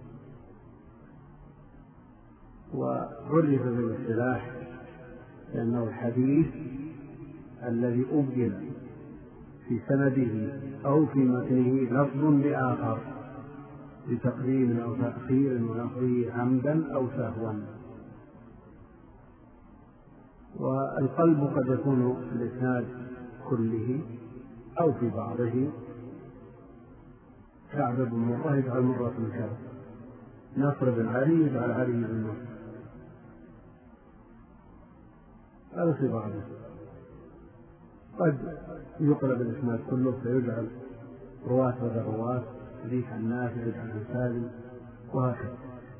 وعرف بالاصطلاح لأنه الحديث الذي أبدل في سنده أو في متنه لفظ لآخر بتقديم أو تأخير ونحوه عمدا أو سهوا. والقلب قد يكون في الإسناد كله أو في بعضه، كعب بن مرة يجعل مرة من كعب، نصر بن علي يجعل علي بن نصر، أو في بعضه. قد يقلب الإسناد كله فيجعل رواة بدل رواة، حديث عن نافع يجعل عن سالم، وهكذا.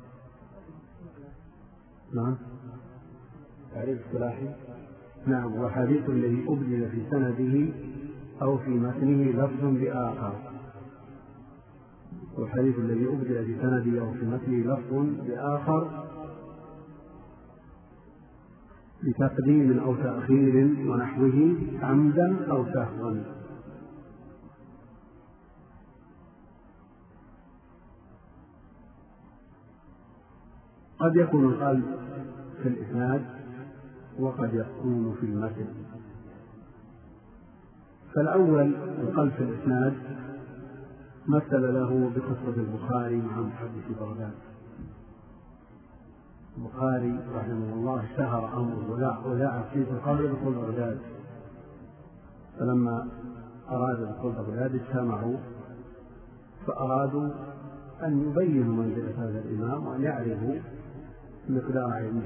نعم تعريف اصطلاحي. نعم وحديث الذي أبدل في سنده أو في متنه لفظ بآخر، والحديث الذي أبدل في سنده أو في متنه لفظ بآخر بتقديم أو تأخير ونحوه عمدا أو سهوا. قد يكون القلب في الإسناد وقد يكون في المتن. فالأول القلب في الإسناد مثل له بقصة البخاري مع محدث بغداد. البخاري رحمه الله اشتهر أمره وذاع في القبر دخول بغداد، فلما أراد دخول بغداد اجتمعوا فأرادوا أن يبينوا منزلة هذا الإمام وأن يعرفوا مقدار علمه،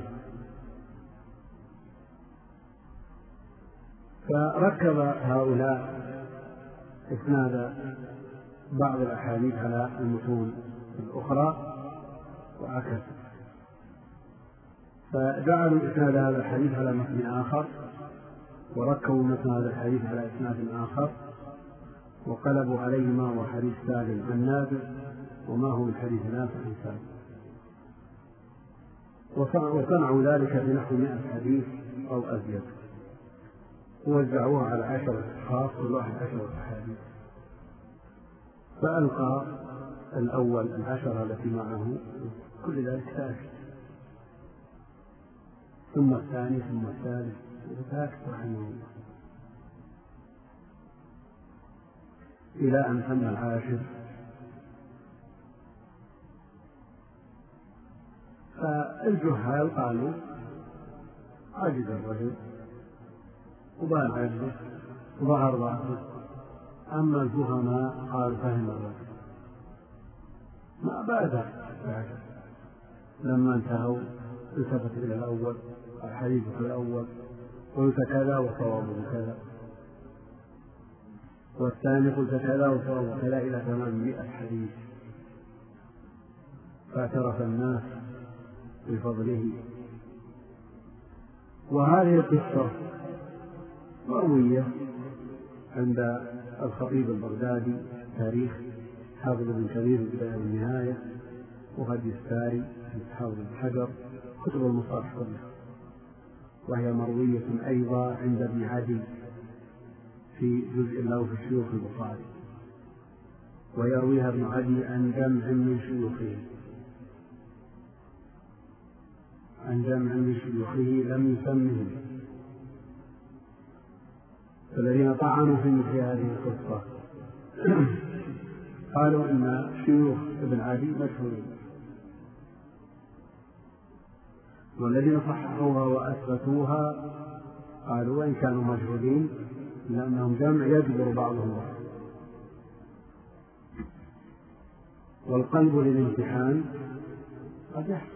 فركب هؤلاء إسناد بعض الأحاديث على المتون الأخرى وعكس، فجعلوا إسناد هذا الحديث على متن آخر، وركبوا متن هذا الحديث على إسناد آخر، وقلبوا عليه ما هو حديث سالم عن نافع وما هو من حديث نافع عن سالم، وصنعوا ذلك بنحو مئة حديث أو أزيد، ووزعوها على عشرة أشخاص كل واحد عشرة أحاديث، فألقى الأول العشرة التي معه كل ذلك ساكت، ثم الثاني ثم الثالث وساكت رحمه الله، إلى أن تم العاشر. فالجهال قالوا عجز الرجل وبان عجزه وظهر ضعفه، أما الفهماء قالوا فهم الرجل، ما بعد بعد لما انتهوا التفت إلى الأول الحديث في الأول قلت كذا وصوابه كذا، والثاني قلت كذا وصوابه كذا، إلى ثمانمائة حديث، فاعترف الناس بفضله. وهذه القصة مروية عند الخطيب البغدادي تاريخ، حافظ ابن كثير البداية والنهاية، وهدي الساري حافظ ابن حجر، كتب المصطلح كلها، وهي مروية أيضا عند ابن عدي في جزء له في شيوخ البخاري، ويرويها ابن عدي عن جمع من شيوخه عن جمع من شيوخه لم يسمهم، فالذين طعنوا في مثل هذه القصة قالوا إن شيوخ ابن عدي مشهورين، والذين صححوها وأثبتوها قالوا وإن كانوا مجهولين لأنهم جمع يجبر بعضهم بعضا. والقلب للامتحان قد يحصل،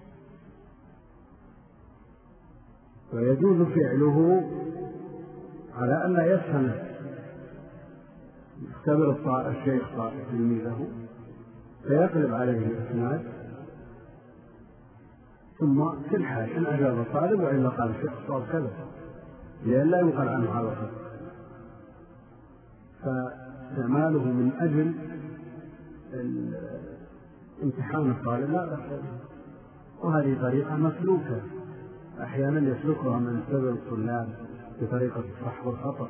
ويجوز فعله على أن لا يفهم، يختبر الشيخ تلميذه فيقلب عليه الإسناد، ثم في الحال إن أجاب الطالب وإلا قال الشيخ صار كذا، لئلا ينقل عنه على الخط. فاستعماله من أجل امتحان الطالب لا بأس، وهذه طريقة مسلوكة أحيانا يسلكها من سبب الطلاب بطريقة الصح والخطأ،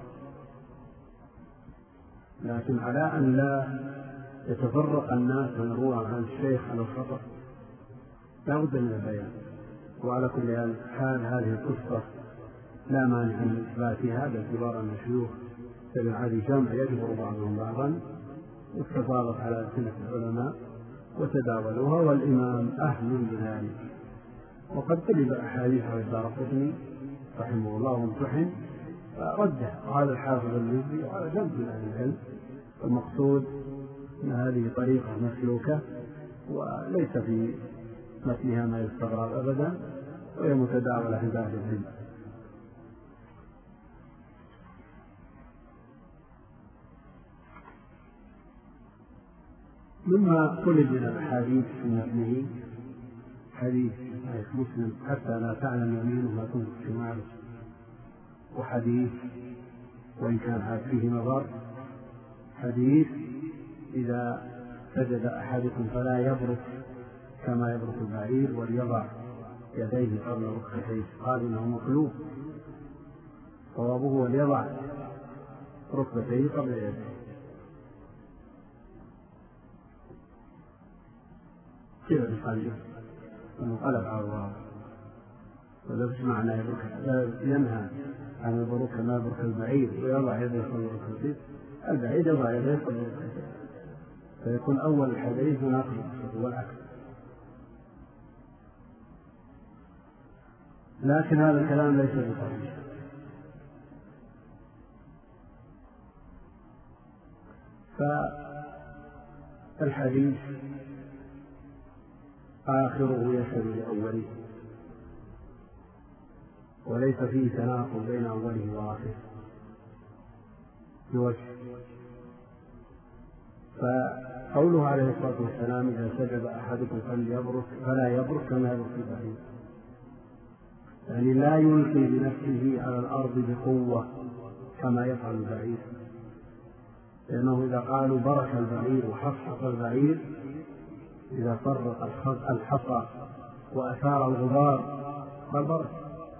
لكن على أن لا يتفرق الناس ويروى عن الشيخ على الخطأ لا بد من البيان. وعلى كل حال هذه القصة لا مانع من إثباتها باعتبار أن شيوخ ابن عدي جمع يجبر بعضهم بعضا، واستفاضت على ألسنة العلماء وتداولوها، والإمام أهل بذلك. وقد قلب أحاديث الدارقطني رحمه الله وامتحن فرده، وهذا الحافظ المزي وعلى جنب من أهل العلم. المقصود أن هذه طريقة مسلوكة وليس في مثلها ما يستغرب أبدا، وهي متداولة عند أهل العلم. مما قلب من الأحاديث في مثله حديث صحيح مسلم حتى لا تعلم يمينه ما تنفق شماله، وحديث وإن كان هذا فيه نظر، حديث إذا سجد أحدكم فلا يبرك كما يبرك البعير وليضع يديه قبل ركبتيه، قال إنه مقلوب، صوابه وليضع ركبتيه قبل يديه. كيف القلب انقلب على الله، ولو معنى ينهى عن البروك كما يبرك البعير ويضع يديه قبل ركبتيه، البعيد يضع يديه قبل ركبتيه، فيكون أول الحديث مناقض والعكس. لكن هذا الكلام ليس بصحيح، فالحديث آخره يشهد لأوله، وليس فيه تناقض بين أوله وآخره بوجه. فقوله عليه الصلاة والسلام إذا سجد أحدكم فليبرك فلا يبرك كما يبرك البعير، يعني لا يلقي بنفسه على الأرض بقوة كما يفعل البعير، لأنه إذا قالوا برك البعير وحصح البعير، إذا فرق الحصى وأثار الغبار فالبرك.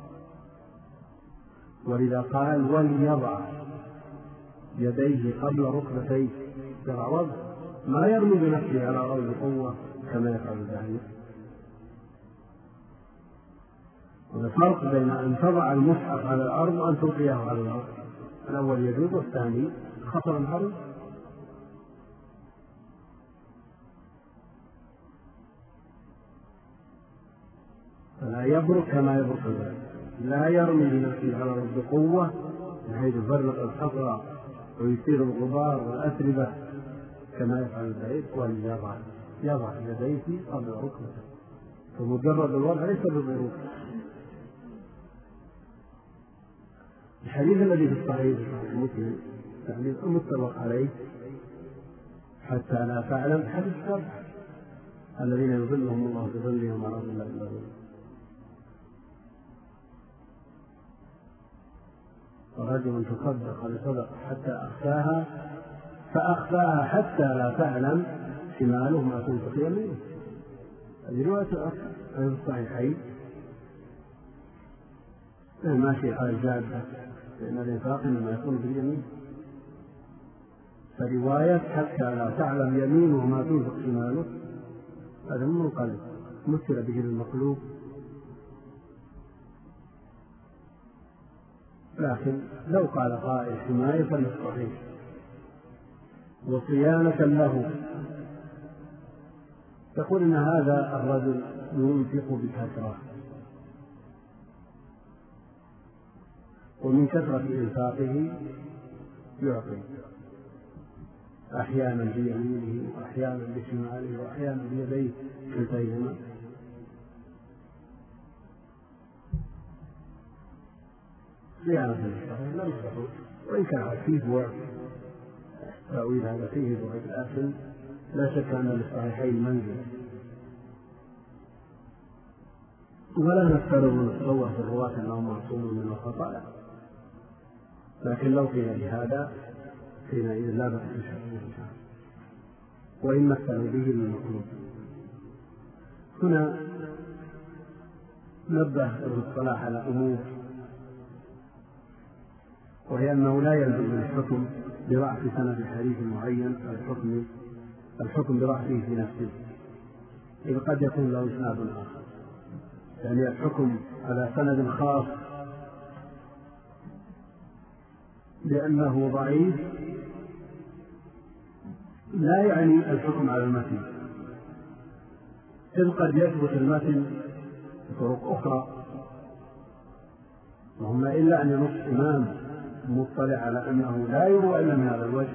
ولذا قال وليضع يديه قبل ركبتيه بالعوض، ما يرمي بنفسه على الأرض بقوة كما يفعل البعير. والفرق بين أن تضع المصحف على الأرض وأن تلقيه على الأرض، الأول يجوز والثاني خطر الحرب. فلا يبرك كما يبرك البعير، لا يرمي بنفسه على الأرض بقوة بحيث يفرق الحصى ويثير الغبار والأتربة كما يفعل البعير، وليضع يضع يديه قبل ركبته، فمجرد الوضع ليس بضروره. الحديث الذي في الصحيح مسلم الحديث المتفق عليه حتى لا تعلم حديث سبع الذين يظلهم الله بظله وما ظل إلا ظله. ورجل تصدق بصدقة حتى أخفاها فأخفاها حتى لا تعلم شماله ما تنفق يمينه. هذه رواية في الصحيحين ماشي على الجادة لأن الإنفاق إنما يكون باليمين. فرواية حتى لا تعلم يمينه ما تنفق شماله هذا من القلب مثل به المقلوب. لكن لو قال قائل حماية للصحيح وصيانة له تقول إن هذا الرجل ينفق بكثرة ومن كثرة إنفاقه يعطي أحيانا بيمينه وأحيانا بشماله وأحيانا بيديه كلتيهما. صيانة للصحيح لم يصح وإن كان فيه بعد تأويل هذا فيه بعد لكن لا شك أن للصحيحين منزل. ولا نفترض نتصور في الرواة أنهم معصومون من الخطأ لكن لو قيل بهذا حينئذ لا بأس بشيء وإن مثلوا به للمطلوب. هنا نبه ابن الصلاح على أمور وهي أنه لا يلزم من الحكم بضعف سند حديث معين الحكم الحكم بضعفه في نفسه إذ قد يكون له إسناد آخر. يعني الحكم على سند خاص لأنه ضعيف لا يعني الحكم على المتن إذ قد يثبت المتن بطرق أخرى وهم إلا أن ينص إمام مطلع على أنه لا يروى إلا من هذا الوجه.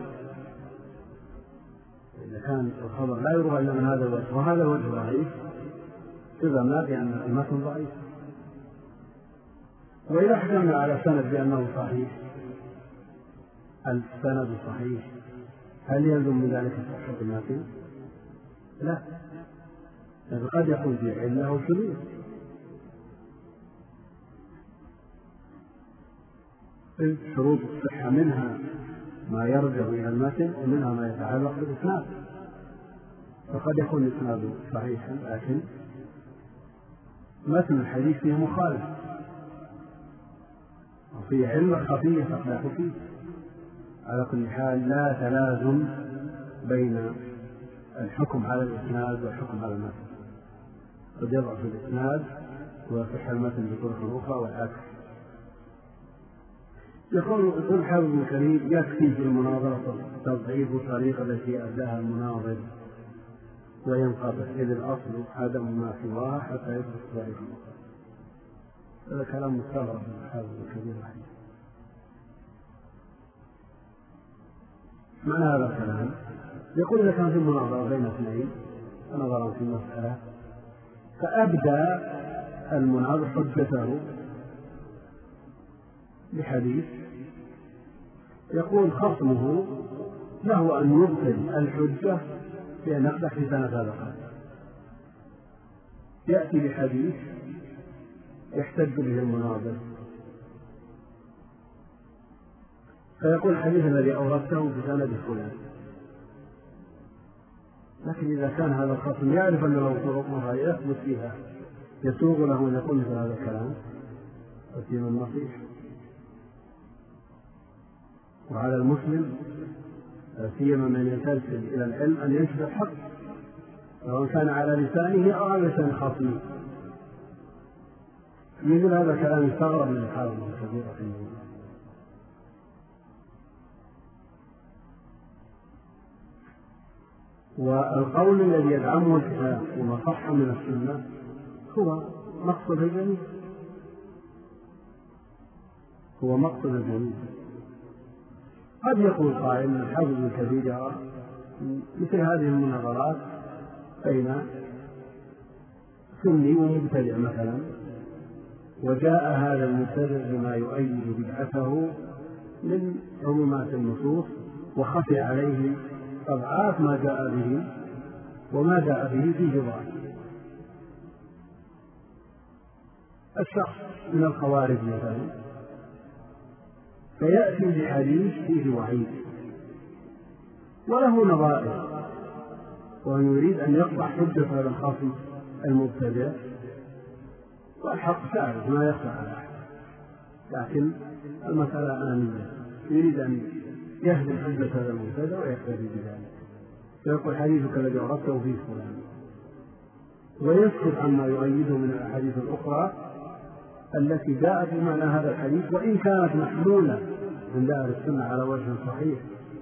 إذا كان الخبر لا يروى إلا من هذا الوجه وهذا الوجه ضعيف إذا ما بأن المتن ضعيف. وإذا حكمنا على سند بأنه صحيح السند صحيح هل يلزم من ذلك صحة المتن؟ لا، لأن قد يكون في علة أو شذوذ. شروط الصحة منها ما يرجع إلى المتن ومنها ما يتعلق بالإسناد. فقد يكون الإسناد صحيحا لكن متن الحديث فيه مخالف وفيه علة خفية تخلق فيه. على كل حال لا تلازم بين الحكم على الإسناد والحكم على المتن. قد يضعف الإسناد ويصح المتن بطرق أخرى والعكس. يقول ابن حزم بن كريم يكفي في المناظرة تضعيف الطريقة التي أداها المناظر وينقطع إذ الأصل عدم ما سواها حتى يثبت طريقة أخرى. هذا كلام مستغرب من حزم بن كريم رحمه. معنى هذا الكلام يقول إذا كان في مناظرة بين اثنين فنظرا في المسألة فأبدى المناظر حجته بحديث يقول خصمه له أن يبطل الحجة بأن يقدح في سنة هذا يأتي بحديث يحتج به المناظر فيقول الحديث الذي أوردته في سند فلان. لكن إذا كان هذا الخصم يعرف أن له طرق أخرى يثبت فيها يسوغ له أن يقول مثل هذا الكلام فسيما النصيحة. وعلى المسلم سيما من ينتسب إلى العلم أن ينشد الحق سواء كان على لسانه أو على لسان خصمه. مثل هذا الكلام يستغرب من الحال الكبيرة في الموضوع. والقول الذي يدعمه الكتاب وما صح من السنة هو مقصد الجميع هو مقصد الجميع. قد يقول قائل من الحافظ الكبير يرى مثل هذه المناظرات بين سني ومبتدع مثلا وجاء هذا المبتدع بما يؤيد بدعته من عمومات النصوص، وخفي عليه أضعاف ما جاء به وما جاء به فيه ضعف. الشخص من الخوارج مثلا فيأتي بحديث فيه وعيد وله نظائر، وأن يريد أن يقطع حجة هذا الخصم المبتدع، والحق تعرف ما يخفى على أحد، لكن المسألة آنية، يريد أن يهدم حجة هذا المبتدع ويقتدي بذلك، فيقول حديثك الذي عرفته فيه فلان، ويسكت عما يؤيده من الأحاديث الأخرى التي جاءت بمعنى هذا الحديث، وإن كانت محمولة عند أهل السنة على وجه صحيح.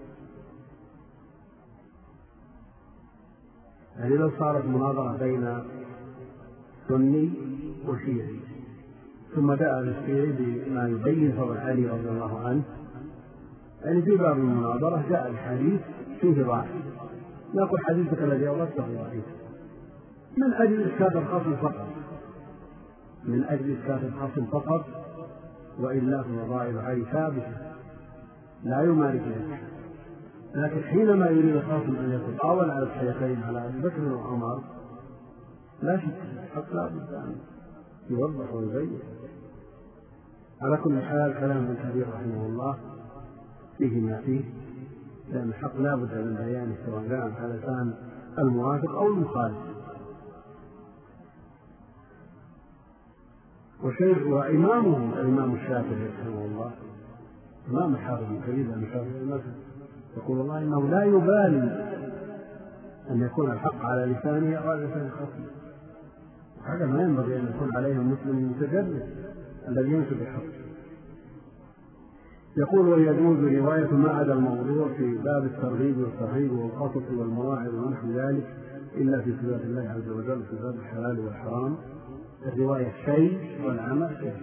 يعني لو صارت مناظرة بين سني وشيعي، ثم جاء الشيعي بما يبين فضل علي رضي الله عنه، يعني في باب المناظرة جاء الحديث فيه ضعف، نقول حديثك الذي أوردته ضعيف من أجل إسكات الخصم فقط، من أجل إسكات الخصم فقط، وإلا فضائل علي ثابتة لا يمارس ذلك. لكن حينما يريد الخصم أن يتطاول على الشيخين على أبي بكر وعمر، لا شك حق لا بد أن يوضح ويبين. على كل حال كلام ابن كثير رحمه الله فيه ما فيه، لأن الحق لا بد من بيانه سواء كان على لسان الموافق أو المخالف. وشيخ وإمامه الإمام الشافعي رحمه الله، إمام الحافظ بن كثير بن الشافعي المسلم، يقول الله إنه لا يبالي أن يكون الحق على لسانه أو على لسان خصمه، هذا ما ينبغي أن يكون عليه المسلم المتجرد الذي ينسب الحق. يقول ويجوز رواية ما عدا الموضوع في باب الترغيب والترهيب والقصص والمواعظ ونحو ذلك إلا في صفات الله عز وجل في باب الحلال والحرام. الرواية شيء والعمل شيء،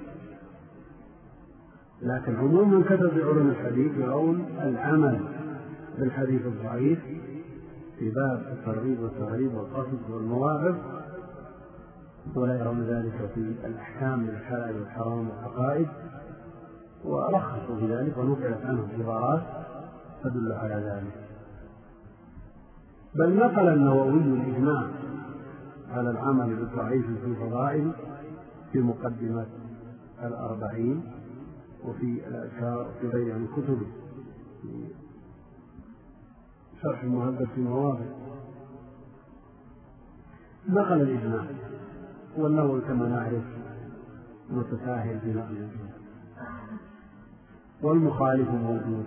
لكن عموم من كتب علوم الحديث يرون العمل بالحديث الضعيف في باب الترغيب والترهيب والقصص والمواعظ، ولا يرون ذلك في الأحكام من الحلال والحرام والعقائد، ورخصوا بذلك ونقلت عنهم عبارات تدل على ذلك. بل نقل النووي الإجماع على العمل بالضعيف في الفضائل في مقدمة الأربعين وفي الأشهار في غير عن كتبه في شرح المهذب في مواضع، نقل الإجماع، والنووي كما نعرف متساهل بنقل الإجماع، والمخالف موجود.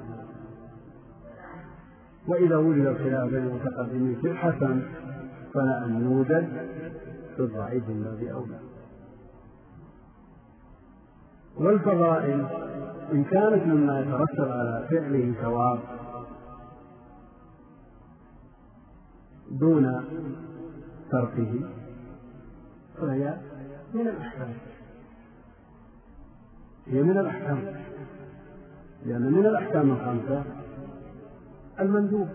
وإذا وجد الخلاف بين المتقدمين في الحسن فلا أن يوجد في الضعيف الذي أولى. والفضائل إن كانت مما يترتب على فعله ثواب دون تركه فهي من الأحكام، هي من الأحكام، لأن من الأحكام الخمسة المندوب،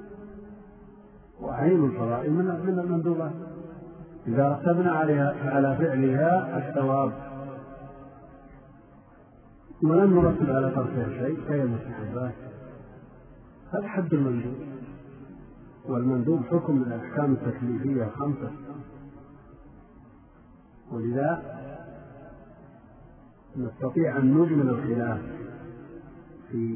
وعين الفضائل من المندوبات إذا رتبنا عليها على فعلها الثواب ولم نرتب على تركها شيء فهي مستحبات. هذا حد المندوب، والمندوب حكم من الأحكام التكليفية الخمسة، ولذا نستطيع أن نجمل الخلاف في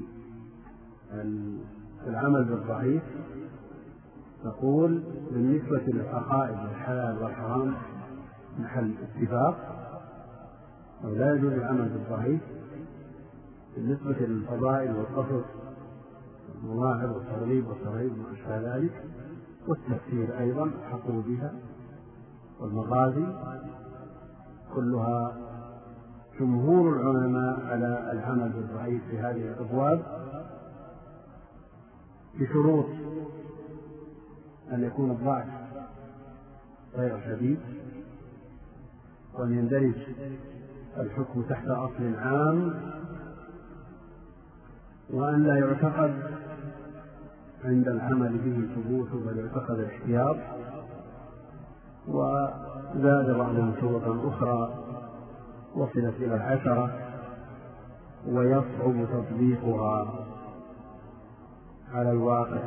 العمل بالضعيف. نقول بالنسبة للعقائد والحلال والحرام محل اتفاق أو لا يجوز العمل بالضعيف. بالنسبة للفضائل والقصص والمواعظ والترغيب والترهيب وما أشبه ذلك والتفسير أيضا حقوا بها والمغازي كلها جمهور العلماء على العمل بالضعيف في هذه الأبواب بشروط أن يكون الضعف غير شديد، وأن يندرج الحكم تحت أصل عام، وأن لا يعتقد عند العمل به ثبوت بل يعتقد وصلت إلى العشرة ويصعب تطبيقها على الواقع،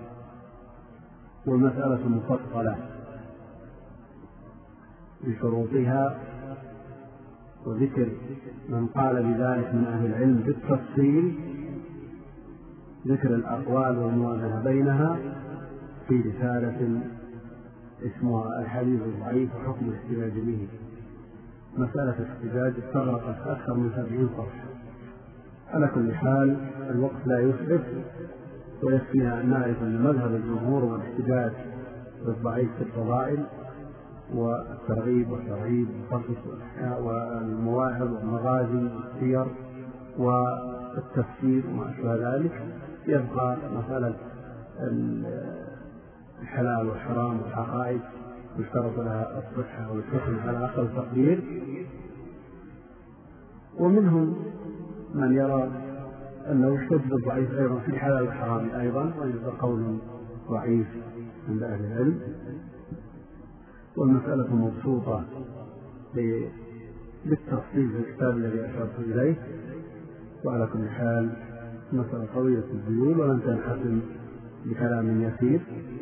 والمسألة مفصلة بشروطها وذكر من قال بذلك من أهل العلم بالتفصيل، ذكر الأقوال والموازنة بينها في رسالة اسمها الحديث الضعيف وحكم الاحتجاج به. مسألة الاحتجاج استغرقت أكثر من سبعين صفحة. على كل حال الوقت لا يسعف، ويكفينا أن نعرف أن مذهب الجمهور والاحتجاج بالضعيف في الفضائل والترغيب والترهيب والمواعظ والمغازي والسير والتفسير وما أشبه ذلك. يبقى مسألة الحلال والحرام والحقائق يشترط لها الصحة والحكم على أقل تقدير، ومنهم من يرى أنه يشتد بالضعيف أيضا في الحلال والحرام أيضا، ويبقى قول ضعيف عند أهل العلم. والمسألة مبسوطة بالتفصيل في الكتاب الذي أشرت إليه. وعلى كل حال مسألة طويلة الذيول ولن تنحسم بكلام يسير،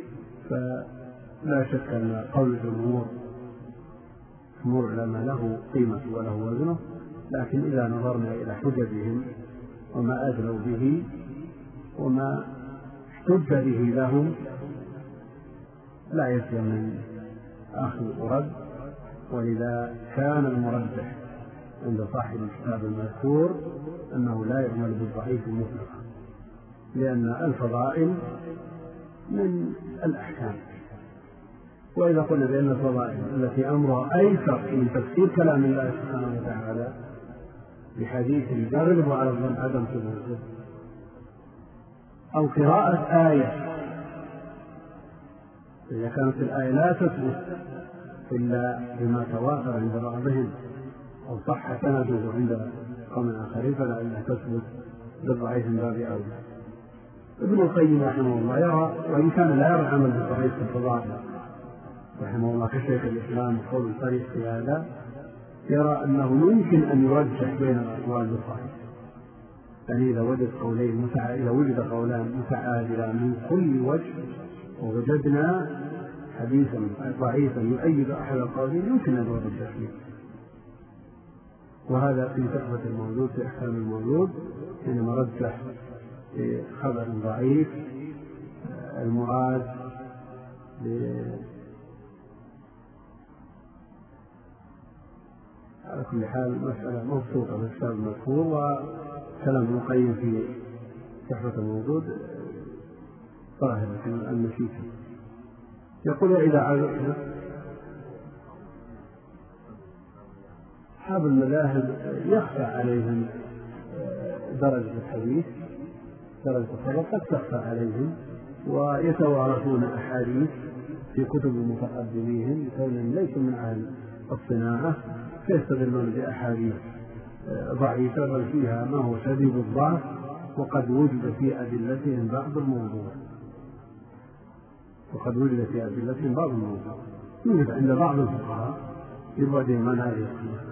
فلا شك أن قول الجمهور جمهور العلماء له قيمة وله وزنه، لكن إذا نظرنا إلى حججهم وما أدلوا به وما احتج به لهم لا يسلم من أخذ ورد. ولذا كان المرجح عند صاحب الكتاب المذكور أنه لا يعمل بالضعيف مطلقا، لأن الفضائل من الأحكام. وإذا قلنا بأن الفضائل التي أمرها أيسر من تفسير كلام الله سبحانه وتعالى بحديث يغلب على الظن عدم ثبوته، أو قراءة آية إذا كانت الآية لا تثبت إلا بما تواتر عند بعضهم أو صح سنده عند قوم آخرين فلا إلا تثبت بالضعيف من باب أولى. ابن القيم رحمه الله يرى، وإن كان لا يرى العمل بالضعيف في الفضائل رحمه الله كشيخ الإسلام قول صريح في هذا، يرى أنه يمكن أن يرجح بين الأقوال بالضعيف. يعني إذا وجد قولين متع... إذا وجد قولان متعادلان من كل وجه ووجدنا حديثا ضعيفا يؤيد أحد القولين يمكن أن يرجح فيه. وهذا في تحفة المولود في أحكام المولود حينما رجح في خبر ضعيف المراد على كل حال مسألة مبسوطة في الكتاب المذكور، وكلام ابن القيم في تحفة المولود ظاهر النتيجة. يقول إذا عرفنا أصحاب المذاهب يخفى عليهم درجة الحديث، درجة الخبر قد تخفى عليهم، ويتوارثون أحاديث في كتب متقدميهم لكونهم ليسوا من أهل الصناعة، فيستدلون بأحاديث ضعيفة بل فيها ما هو شديد الضعف، وقد وجد في أدلتهم بعض الموضوع وقد وجد في أدلتهم بعض الموضوع يوجد عند بعض الفقهاء يبعدهم عن هذه الصناعة،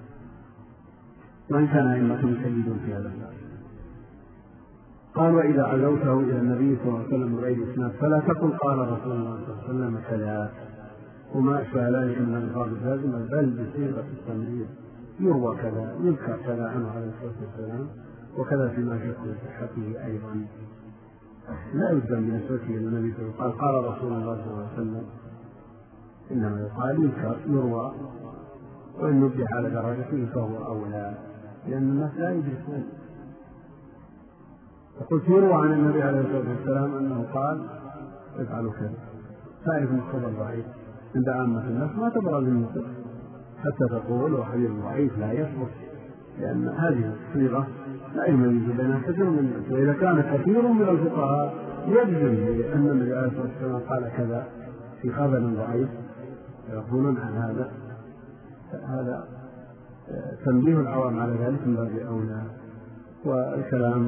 وإن كان أئمة يشددون في هذا الباب. قال وإذا عزوته إلى النبي صلى الله عليه وسلم بغير إسناد فلا تقل قال رسول الله صلى الله عليه وسلم كذا وما أشبه ذلك من الألفاظ اللازمة، بل بصيغة التمريض يروى كذا يذكر كذا عنه عليه الصلاة والسلام، وكذا فيما شك بصحته أيضا. لا يلزم بنسبته إلى النبي صلى الله عليه وسلم قال رسول الله صلى الله عليه وسلم، إنما يقال يذكر يروى، وإن نبه على درجته فهو أولى، لأن الناس لا يدركون. فقلت يروى عن النبي عليه الصلاة والسلام أنه قال افعلوا كذا، تعرف أن الخبر ضعيف عند عامة الناس ما تبرز المنطق حتى تقول وحديث ضعيف لا يثبت، لأن هذه الصيغة لا يميز بينها كثير من الناس. وإذا كان كثير من الفقهاء يجزم بأن النبي عليه الصلاة والسلام قال كذا في خبر ضعيف يقولون عن هذا، هذا تنبيه العوام على ذلك من باب أولى. والكلام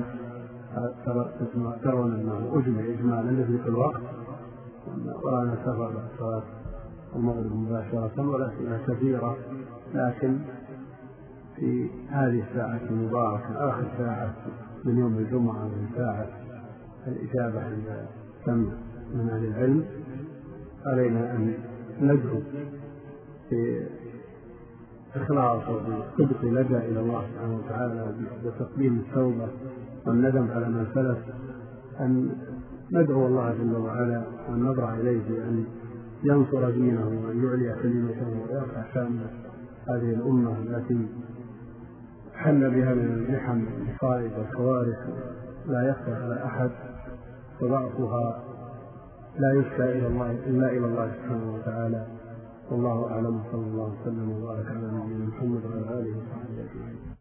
ترون أنه أجمع إجمالا لذلك الوقت، ولا نسافر صلاة المغرب مباشرة ولا أسئلة كثيرة، لكن في هذه الساعة المباركة آخر ساعة من يوم الجمعة من ساعة الإجابة عند سمع من أهل العلم، علينا أن ندعو بإخلاص وبصدق لجأ إلى الله سبحانه وتعالى بتقديم التوبة والندم على ما سلف، أن ندعو الله جل وعلا وأن نضرع إليه بأن ينصر دينه وأن يعلي كلمته ويرفع شأن هذه الأمة التي حل بها من المحن والمصائب والكوارث لا يخفى على أحد، وضعفها لا يشكى إلى الله إلا إلى الله سبحانه وتعالى. والله أعلم، صلى الله وسلم وبارك على نبينا محمد وعلى آله وصحبه أجمعين.